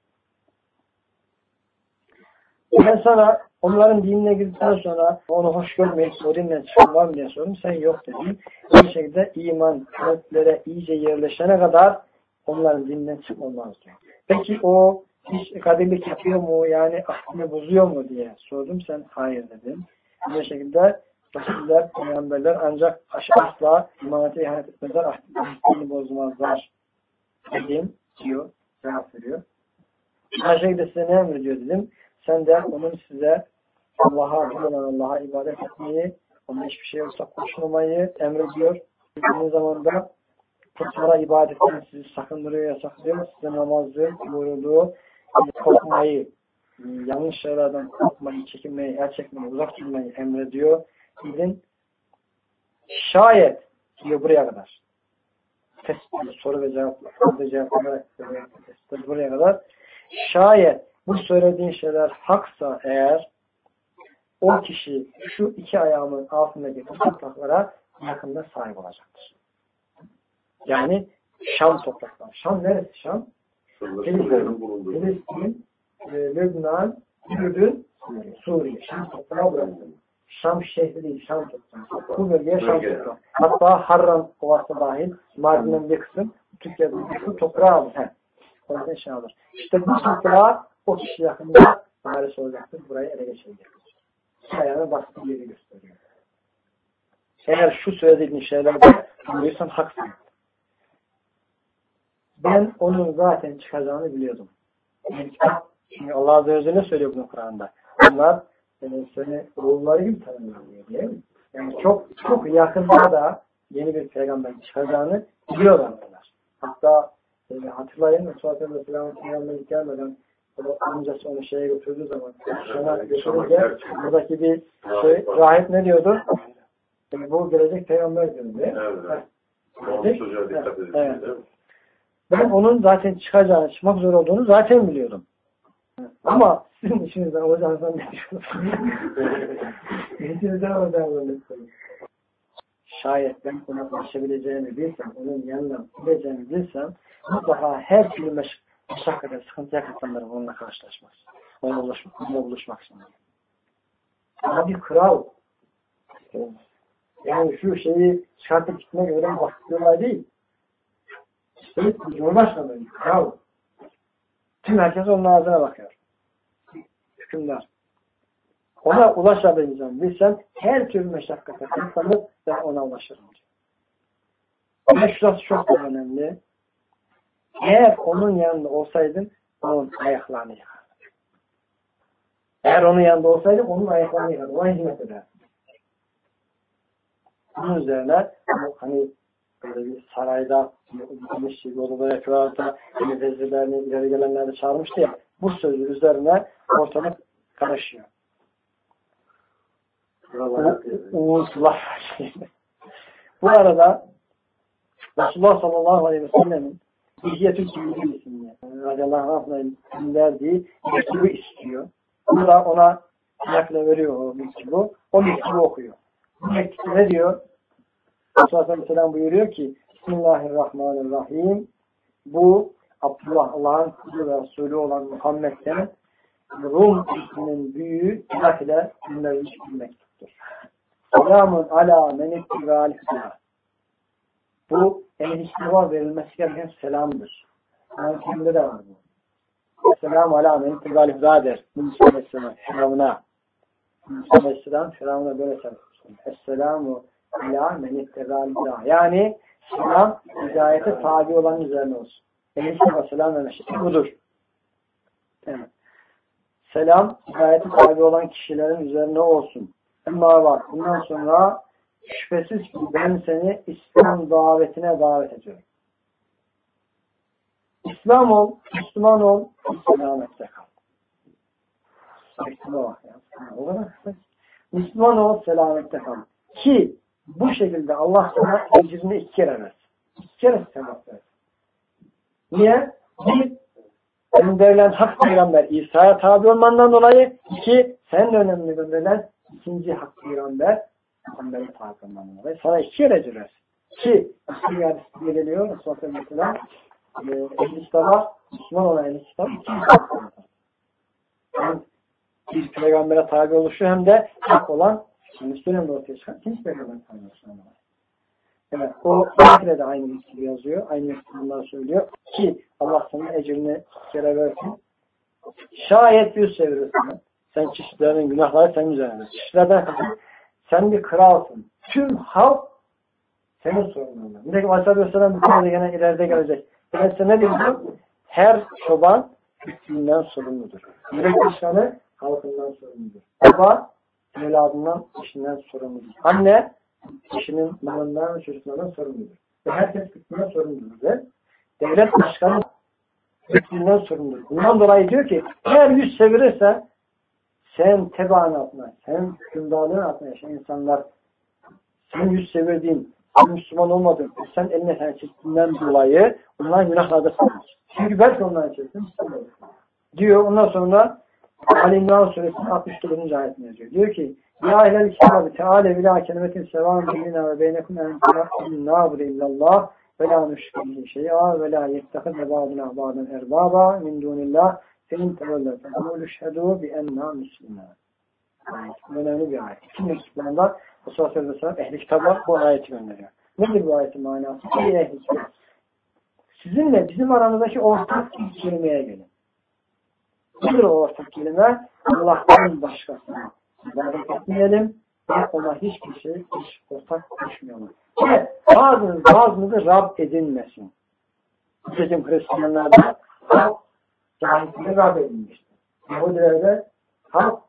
Ben sana onların dinine girdikten sonra onu hoş görmeyip o dinden çıkan var mı diye sordum. Sen yok dedin. Bir şekilde iman kalplere iyice yerleşene kadar onların dininden çıkmamaz diyor. Peki o hiç kadirlik yapıyor mu? Yani aklını bozuyor mu diye sordum. Sen hayır dedin. Bir şekilde Resuller, Peygamberler ancak asla imanete ihanet etmezler, ahdini bozmazlar dedim diyor. Cevap veriyor. Her şekilde size ne emrediyor dedim. Sen de onun size Allah'a, Allah'a ibadet etmeyi, onun hiçbir şey yoksa koşmamayı emrediyor. Aynı zamanda putlara ibadetten sizi sakındırıyor, yasaklıyor. Size namazı, buyurduğu, korkmayı, yanlış şeylerden korkmayı, çekinmeyi, el çekmeyi, uzak durmayı emrediyor. Gidin. Şayet diyor buraya kadar. Test, soru ve cevaplar. Soru ve cevaplar buraya kadar. Şayet bu söylediğin şeyler haksa eğer o kişi şu iki ayağımın altındaki topraklara yakında sahip olacaktır. Yani Şam toprakları. Şam neresi Şam? Filistin, Lübnan, Ürdün, Suriye. Şam toprağı burası. Şam şehri değil, Şam toprağı. Bu bölgeye Şam toprağı. Hatta Harran Ovası dahil Mardin'in bir kısım, Türkiye'nin bir kısım toprağı alır. He. O yüzden şey alır. İşte bu toprağı o kişi yakında varis olacaktır. Burayı ele geçirecektir. Ayağına bastığı yeri gösteriyor. Eğer şu söylediğin şeylerde biliyorsan haksın. Ben onun zaten çıkacağını biliyordum. Çünkü Allah Azze ve Celle söylüyor bunu Kur'an'da. Onlar yani seni ruhları gibi tanımlıyor diye mi? Yani çok çok yakında da yeni bir peygamber çıkacağını biliyorlar onlar. Hatta e, hatırlayın Resulullah Aleyhisselam'ın peygamberlik gelmeden o amcası onu şeye götürdüğü zaman şuna götürünce buradaki bir şey rahip ne diyordu? Yani bu gelecek peygamber diyordu değil mi? Evet. Evet. Evet. Evet. Ben onun zaten çıkacağını, çıkmak zor olduğunu zaten biliyordum. Ama sizin işinizden olacağınızdan ne düşünüyorsunuz? İşinizden olacağınızdan ne düşünüyorsunuz? Şayet ben ona ulaşabileceğimi bilsem, onun yanına gideceğimi bilsem, mutlaka her türlü meş meşakkate, sıkıntıya katanların onunla karşılaşmaz. Onunla buluşmak, onunla buluşmak için. Ama bir kral, yani şu şeyi çıkartıp gitmek öyle bir basit bir olay değil. İşte Cumhurbaşkanı, kral. Tüm herkes onun ağzına bakıyor. Hükümdar. Ona ulaşabileceğim bilsem her türlü meşakkate katlanıp ben ona ulaşırım. Ama şurası çok önemli. Eğer onun yanında olsaydım onun ayaklarını yıkardım. Eğer onun yanında olsaydım onun ayaklarını yıkardım. Ona hizmet ederdim. Bunun üzerine hani böyle bir sarayda gitmiş gibi odada yapıyorlar da vezirlerini ileri gelenler de çağırmıştı ya bu sözü üzerine ortalık karışıyor. Uğuzlar. Bu arada Resulullah sallallahu aleyhi ve sellem'in İhyetül Kibir isimli radiyallahu anh'ın verdiği mektubu istiyor. Burada ona nakle veriyor o mektubu. O mektubu okuyor. Bu mektubu ne diyor? Resulullah aleyhisselam buyuruyor ki Bismillahirrahmanirrahim. Bu Abdullah Allah'ın kulu ve Resulü olan Muhammed'den Rum isminin büyüğü ilah ile dinlenmiş bir mektuptur. Selamun ala menettigal hüda. Bu el-istiva verilmesi gereken selamdır. Yani kimde de var bu. Selamun ala menettigal hüda der. Musa Aleyhisselam Firavun'a. Musa Aleyhisselam Firavun'a böyle selam. Esselamu ala menettigal hüda. Yani selam hidayete tabi olan üzerine olsun. El-istiva selam ve meşheti budur. Evet. Selam hidayete tabi olan kişilerin üzerine olsun. Bunlar var. Bundan sonra şüphesiz ki ben seni İslam davetine davet ediyorum. İslam ol, Müslüman ol, selamette kal. Müslüman ol, selamette kal. Ki bu şekilde Allah sana ecrini iki kere versin. İki kere sevap versin. Niye? Bir, gönderilen hak peygamber İsa'ya tabi olmandan dolayı. İki, senin önemli gönderilen ikinci hak peygamber Muhammed'e tabi olmandan dolayı. Sana iki kere ecir versin. Ki bir hadis geliyor. Sosyal mesela ehl-i kitaba, Müslüman olan ehl-i kitaba iki hak yani bir peygambere tabi oluşu hem de hak olan Müslüman'ın ortaya çıkan ikinci peygamber tabi oluşu. Evet, o ayette de aynı mektubu yazıyor. Aynı mektubunları söylüyor. Ki Allah senin ecrini kere versin. Şayet yüz çevirirsin. Sen kişilerin günahları senin üzerinde. Kişilerden sen bir kralsın. Tüm halk senin sorumluluğunda. Nitekim Aleyhisselatü Vesselam bu konuda yine ileride gelecek. Dolayısıyla ne diyor? Her çoban hükmünden sorumludur. Yürek başkanı halkından sorumludur. Baba evladından, eşinden sorumludur. Anne eşinin, malından ve çocuklarından sorumludur. Ve herkes hükmünden sorumludur. Ve devlet başkanı hükmünden sorumludur. Bundan dolayı diyor ki eğer yüz çevirirsen sen tebaanın altına, sen hükümdarlığın altına yaşayan insanlar sen yüz çevirdiğin, sen Müslüman olmadın, sen eline sen çektiğinden dolayı onların günahlarda sanır. Çünkü belki onların çektin, diyor. Ondan sonra Ali İmran Suresinin altmış dokuzuncu ayetini yazıyor. Diyor ki Ya ehlel kitabı teâle bilâ kelimetin sevâın bilînâ ve beynekum entâ nâbri illallah ve lâ nüşkilihi şeyâ ve lâ yettekidne bâdına bâdın erbâbâ min dûnillâh senin tevellâten emûlü şhedû bi ennâ müslümâ. Önemli bir ayet. Kim mektuplerinden Resulullah sallallahu aleyhi ve sellem ehli kitaba bu ayeti gönderiyor. Nedir bu ayetin manası? Ey ehli kitap. Sizinle bizim aramızdaki ortak kelimeye gelin. Nedir o ortak kelime? Allah'tan başkasına ibadet etmeyelim ve ona hiçbir şey hiç ortak koşmayalım. Ve bazınız bazınızı Rab edinmesin. Bizim Hristiyanlarda halk cahilleri Rab edinmiştir. Yahudilerde halk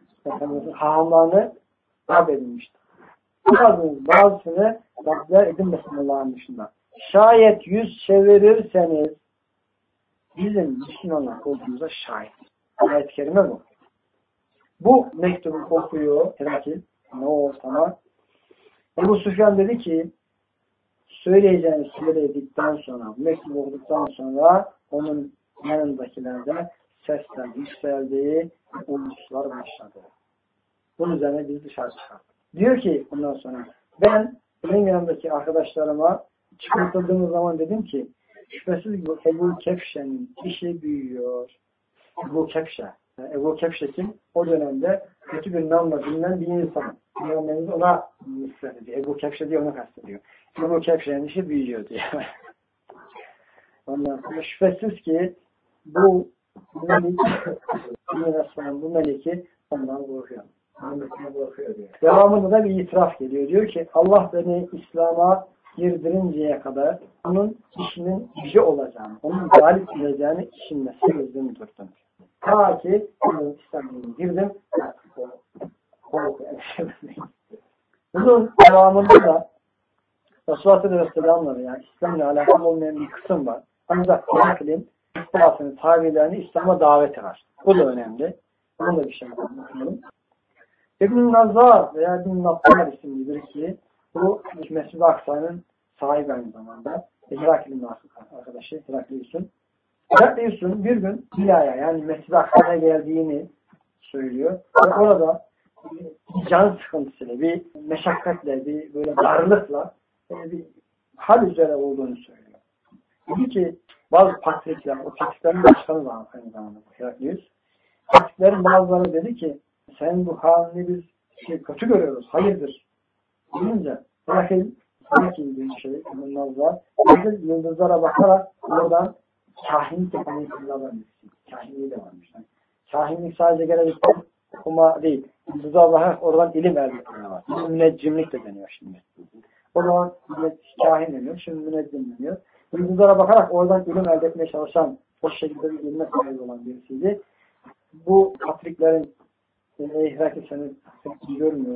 hahamlarını Rab edinmiştir. Bazınız bazısını Rabler edinmesin Allah'ın dışında. Şayet yüz çevirirseniz bizim Müslümanlar olduğumuza şahit. Ayet-i kerime bu. Bu mektubu okuyor Herakil. Ne ortama? Ebu Süfyan dedi ki söyleyeceğini söyledikten sonra mektubu okuduktan sonra onun yanındakilerden sesler yükseldiği uluslar başladı. Bunun üzerine biz dışarı çıkardık. Diyor ki ondan sonra ben benim yanımdaki arkadaşlarıma çıkartıldığımız zaman dedim ki şüphesiz bu Ebu Kefşe'nin işi büyüyor. Ebu Kefşe. Yani Ebu Kefşe kim? O dönemde kötü bir namla bilinen bir insan. Peygamberimiz ona nispet ediyor. Ebu Kefşe diye onu kastediyor. Ebu Kefşe'nin işi büyüyor diyor. Ondan sonra şüphesiz ki bu melik bu meleki ondan korkuyor. Ondan korkuyor diyor. Devamında da bir itiraf geliyor. Diyor ki Allah beni İslam'a girdirinceye kadar onun işinin yüce olacağını, onun galip olacağını işinle sezdim durdum. Ta ki onun İslam'ına girdim. Bunun devamında da Resulullah sallallahu aleyhi ve sellem'le yani İslam'la alakalı olmayan bir kısım var. Ancak Herakil'in İslam'ın tabirlerini İslam'a daveti var. Bu da önemli. Bunu da bir şey anlatalım. İbn-i Nazar veya İbn-i Nazar isimlidir ki bu Mescid-i Aksa'nın sahibi aynı zamanda. Herakil'in arkadaşı Heraklius'un. Heraklius'un bir gün Hilay'a yani Mescid-i Aksa'ya geldiğini söylüyor. Ve orada bir can sıkıntısıyla, bir meşakkatle, bir böyle darlıkla yani bir hal üzere olduğunu söylüyor. Dedi ki bazı patrikler, o patriklerin başkanı var aynı zamanda Heraklius. Patriklerin bazıları dedi ki sen bu halini biz şey, kötü görüyoruz, hayırdır? Deyince Herakil Herakil bir şey, bunlar var. Yıldızlara bakarak oradan kahinlik tekniği kullanabilirsin. Kahinliği de varmış. Yani kahinlik sadece gelecekten okuma değil. Yıldızlara bakarak oradan ilim elde etmeye var. Müneccimlik de deniyor şimdi. O zaman kahin deniyor, şimdi müneccim deniyor. Yıldızlara bakarak oradan ilim elde etmeye çalışan, o şekilde bir ilme sahibi olan birisiydi. Bu patriklerin Ey Herakil seni görmüyoruz,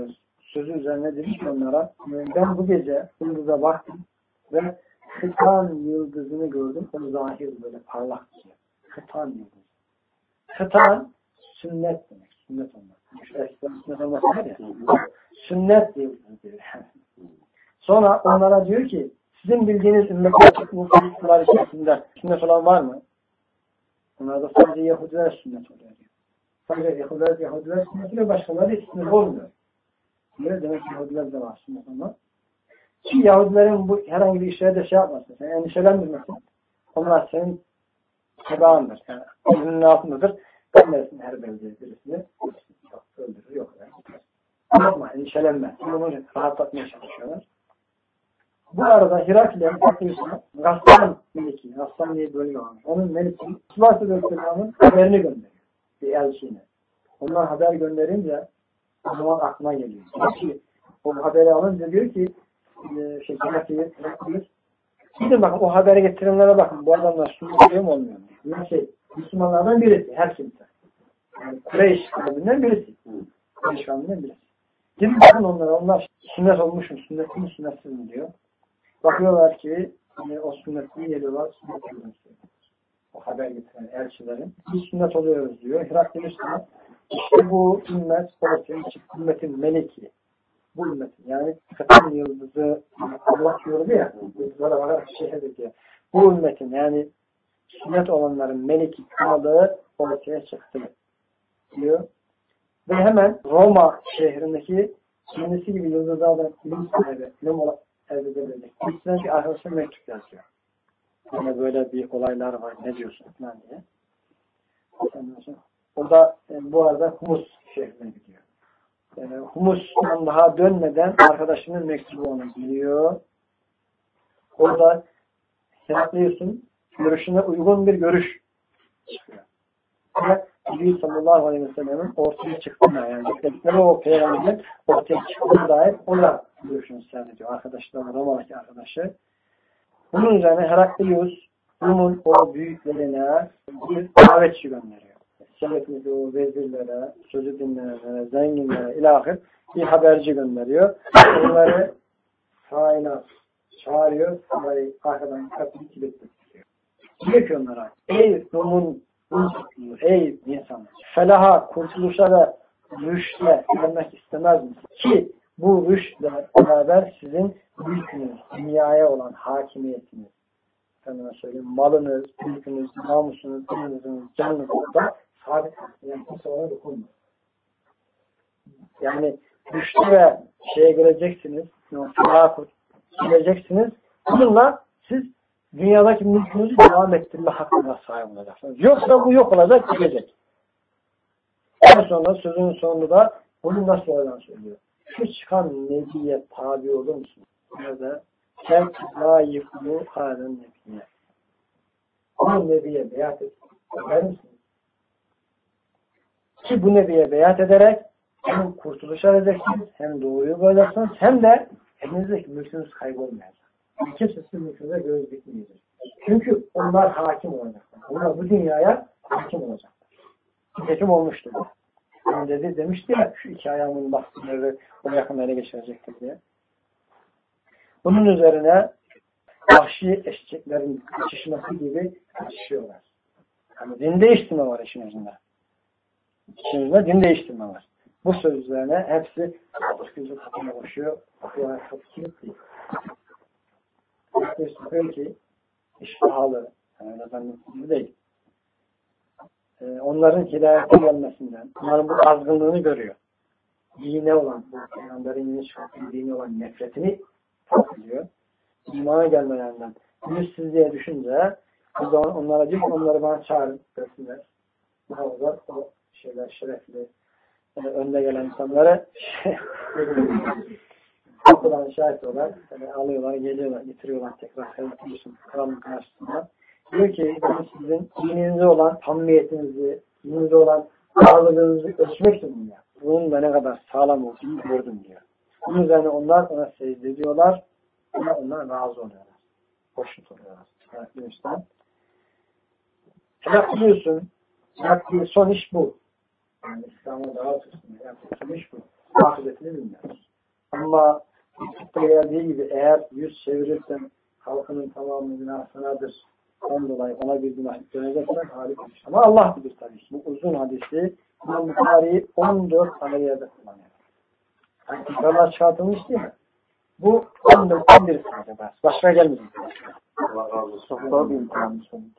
sözü üzerine dedi ki onlara, ben bu gece yıldıza baktım ve Hıtan yıldızını gördüm. O zahir böyle parlak diyor. Hıtan yıldızı. Hıtan sünnet demek. Sünnet olmak. Eskiden sünnet olmak var ya. Sünnet yıldızı diyor. Sonra onlara diyor ki sizin bildiğiniz ümmetler mutluluklar içerisinde sünnet olan var mı? Onlarda sadece Yahudiler sünnet oluyor diyor. Sadece Yahudiler, Yahudiler sünnet oluyor. Başkaları hiç sünnet olmuyor. Böyle demek ki Yahudiler de var sünnet olmak. Ki Yahudilerin bu herhangi bir işlerde şey yapmasın, seni endişelendirmesin. Onlar senin tebağındır. Yani elinin altındadır. Göndersin her belediye birisini. Yok, öldürür, yok. Yani. Yapma, endişelenme. Bunu rahatlatmaya çalışıyorlar. Bu arada Hirakli'ye bakıyorsunuz. Gassan Meliki, Gassan diye bir bölge var. Onun Meliki, Sivas'ı Gökçe'nin haberini gönderiyor. Bir elçiyle. Onlar haber gönderince o zaman aklına geliyor. Çünkü o haberi alınca diyor ki şey, Hirakli'ye bırakılır. Gidin bakın o haberi getirenlere bakın. Bu adamlar sünnet mu olmuyor mu? Bir şey, Müslümanlardan birisi. Her kimse. Yani Kureyş kavminden birisi. Kureyş kavminden birisi. Gidin bakın onlara. Onlar sünnet olmuş mu? Sünnet mi? Sünnetsiz mi diyor. Bakıyorlar ki yani o sünnetini geliyorlar. Sünnet oluyoruz diyor. O haber getiren elçilerin. Biz sünnet oluyoruz diyor. Hirakli Müslüman. İşte bu ümmet ortaya çıktı. Ümmetin meleki. Bu ümmetin. Yani Hıtan yıldızı Allah diyordu ya. Yıldızlara bakarak şey ediyor. Bu ümmetin yani sünnet olanların meleki kanalı ortaya çıktı diyor. Ve hemen Roma şehrindeki kendisi gibi yıldızlardan ilim sahibi, ilim elde edebilecek. İçinden bir arkadaşa mektup yazıyor. Yani böyle bir olaylar var. Ne diyorsun falan diye. O da e, bu arada Humus şehrine gidiyor. Yani Humus'tan daha dönmeden arkadaşının mektubu ona geliyor. Orada Heraklius'un görüşüne uygun bir görüş çıkıyor. Ve Nebi sallallahu aleyhi ve sellem'in ortaya çıktığına yani dedikleri o peygamberin ortaya çıktığına dair o da görüşünü seyrediyor. Arkadaşlar, Roma'daki arkadaşı. Bunun üzerine Heraklius Rum'un o büyüklerine bir davetçi gönderiyor. Şerefli o vezirlere, sözü dinleyenlere, zenginlere, ilahir bir haberci gönderiyor. Onları sahine çağırıyor. Onları arkadan kapıyı kilitliyor. Diyor ki onlara, ey Rum'un ey insanlar, felaha, kurtuluşa ve rüştle gelmek istemez misiniz? Ki bu rüştle beraber sizin mülkünüz, dünyaya olan hakimiyetiniz, efendime söyleyeyim, malınız, mülkünüz, namusunuz, dininiz, canınız da sabit. Yani kimse ona dokunmaz. Yani rüşte ve şeye geleceksiniz, felaha geleceksiniz. Bununla siz dünyadaki mülkünüzü devam ettirme hakkına sahip olacaksınız. Yoksa bu yok olacak, gidecek. En sonra sözünün sonunda bunu nasıl oradan söylüyor? Şu çıkan nebiye tabi olur musun? Nerede? Sen layıklı halen nebiye. O nebiye beyat eder misin? Ki bu nebiye beyat ederek hem kurtuluşa edeceksiniz, hem doğruyu bulacaksınız, hem de elinizdeki mülkünüz kaybolmayacak. Kimse sizin mülkünüze göz dikmeyecek. Çünkü onlar hakim olacaklar. Onlar bu dünyaya hakim olacaklar. Hakim olmuştur. Yani dedi, demişti ya şu iki ayağımın baskıları o yakın ele geçirecektir diye. Bunun üzerine vahşi eşeklerin kaçışması gibi kaçışıyorlar. Yani din değiştirme var işin ucunda. İşin ucunda din değiştirme var. Bu söz üzerine hepsi gözü kapına koşuyor. Bakıyorlar kapı kilitli. Bakıyorsun ki iş pahalı. Yani öyle zannettiğimiz değil. Ee, onların hidayete gelmesinden, onların bu azgınlığını görüyor. Dine olan, bu peygamberin yeni çıkarttığı dine olan nefretini fark ediyor. İmana gelmelerinden yüzsüzlüğe düşünce o zaman onlara diyor ki onları bana çağırın desinler. Muhafızlar o şeyler şerefli yani önde gelen insanları kapıdan şahit olarak yani alıyorlar, geliyorlar, getiriyorlar tekrar hayatıyorsun kralın karşısında. Diyor ki ben sizin dininize olan samimiyetinizi, dininize olan ağırlığınızı ölçmek için bunu yaptım. Bunun da ne kadar sağlam olduğunu gördüm diyor. Bunun üzerine onlar ona secde ediyorlar ama onlar razı oluyorlar. Hoşnut oluyorlar. Evet, demişler. Yapıyorsun. Yaptığı son iş bu. Yani İslam'a daha tutsun. Yaptığı son iş bu. Akıbetini bilmiyoruz. Ama YouTube'da geldiği gibi eğer yüz çevirirsen halkının tamamı günahsınadır. Ondan dolayı ona bir günah döneceksen harika. Ama Allah bilir tabii ki. Bu uzun hadisi İmam Bukhari on dört tane yerde kullanıyor. Yani tekrarlar çıkartılmış değil mi? Bu on dört on bir sadece. Başka gelmedi. Allah razı olsun. Çok da bir imtihanı sonunda.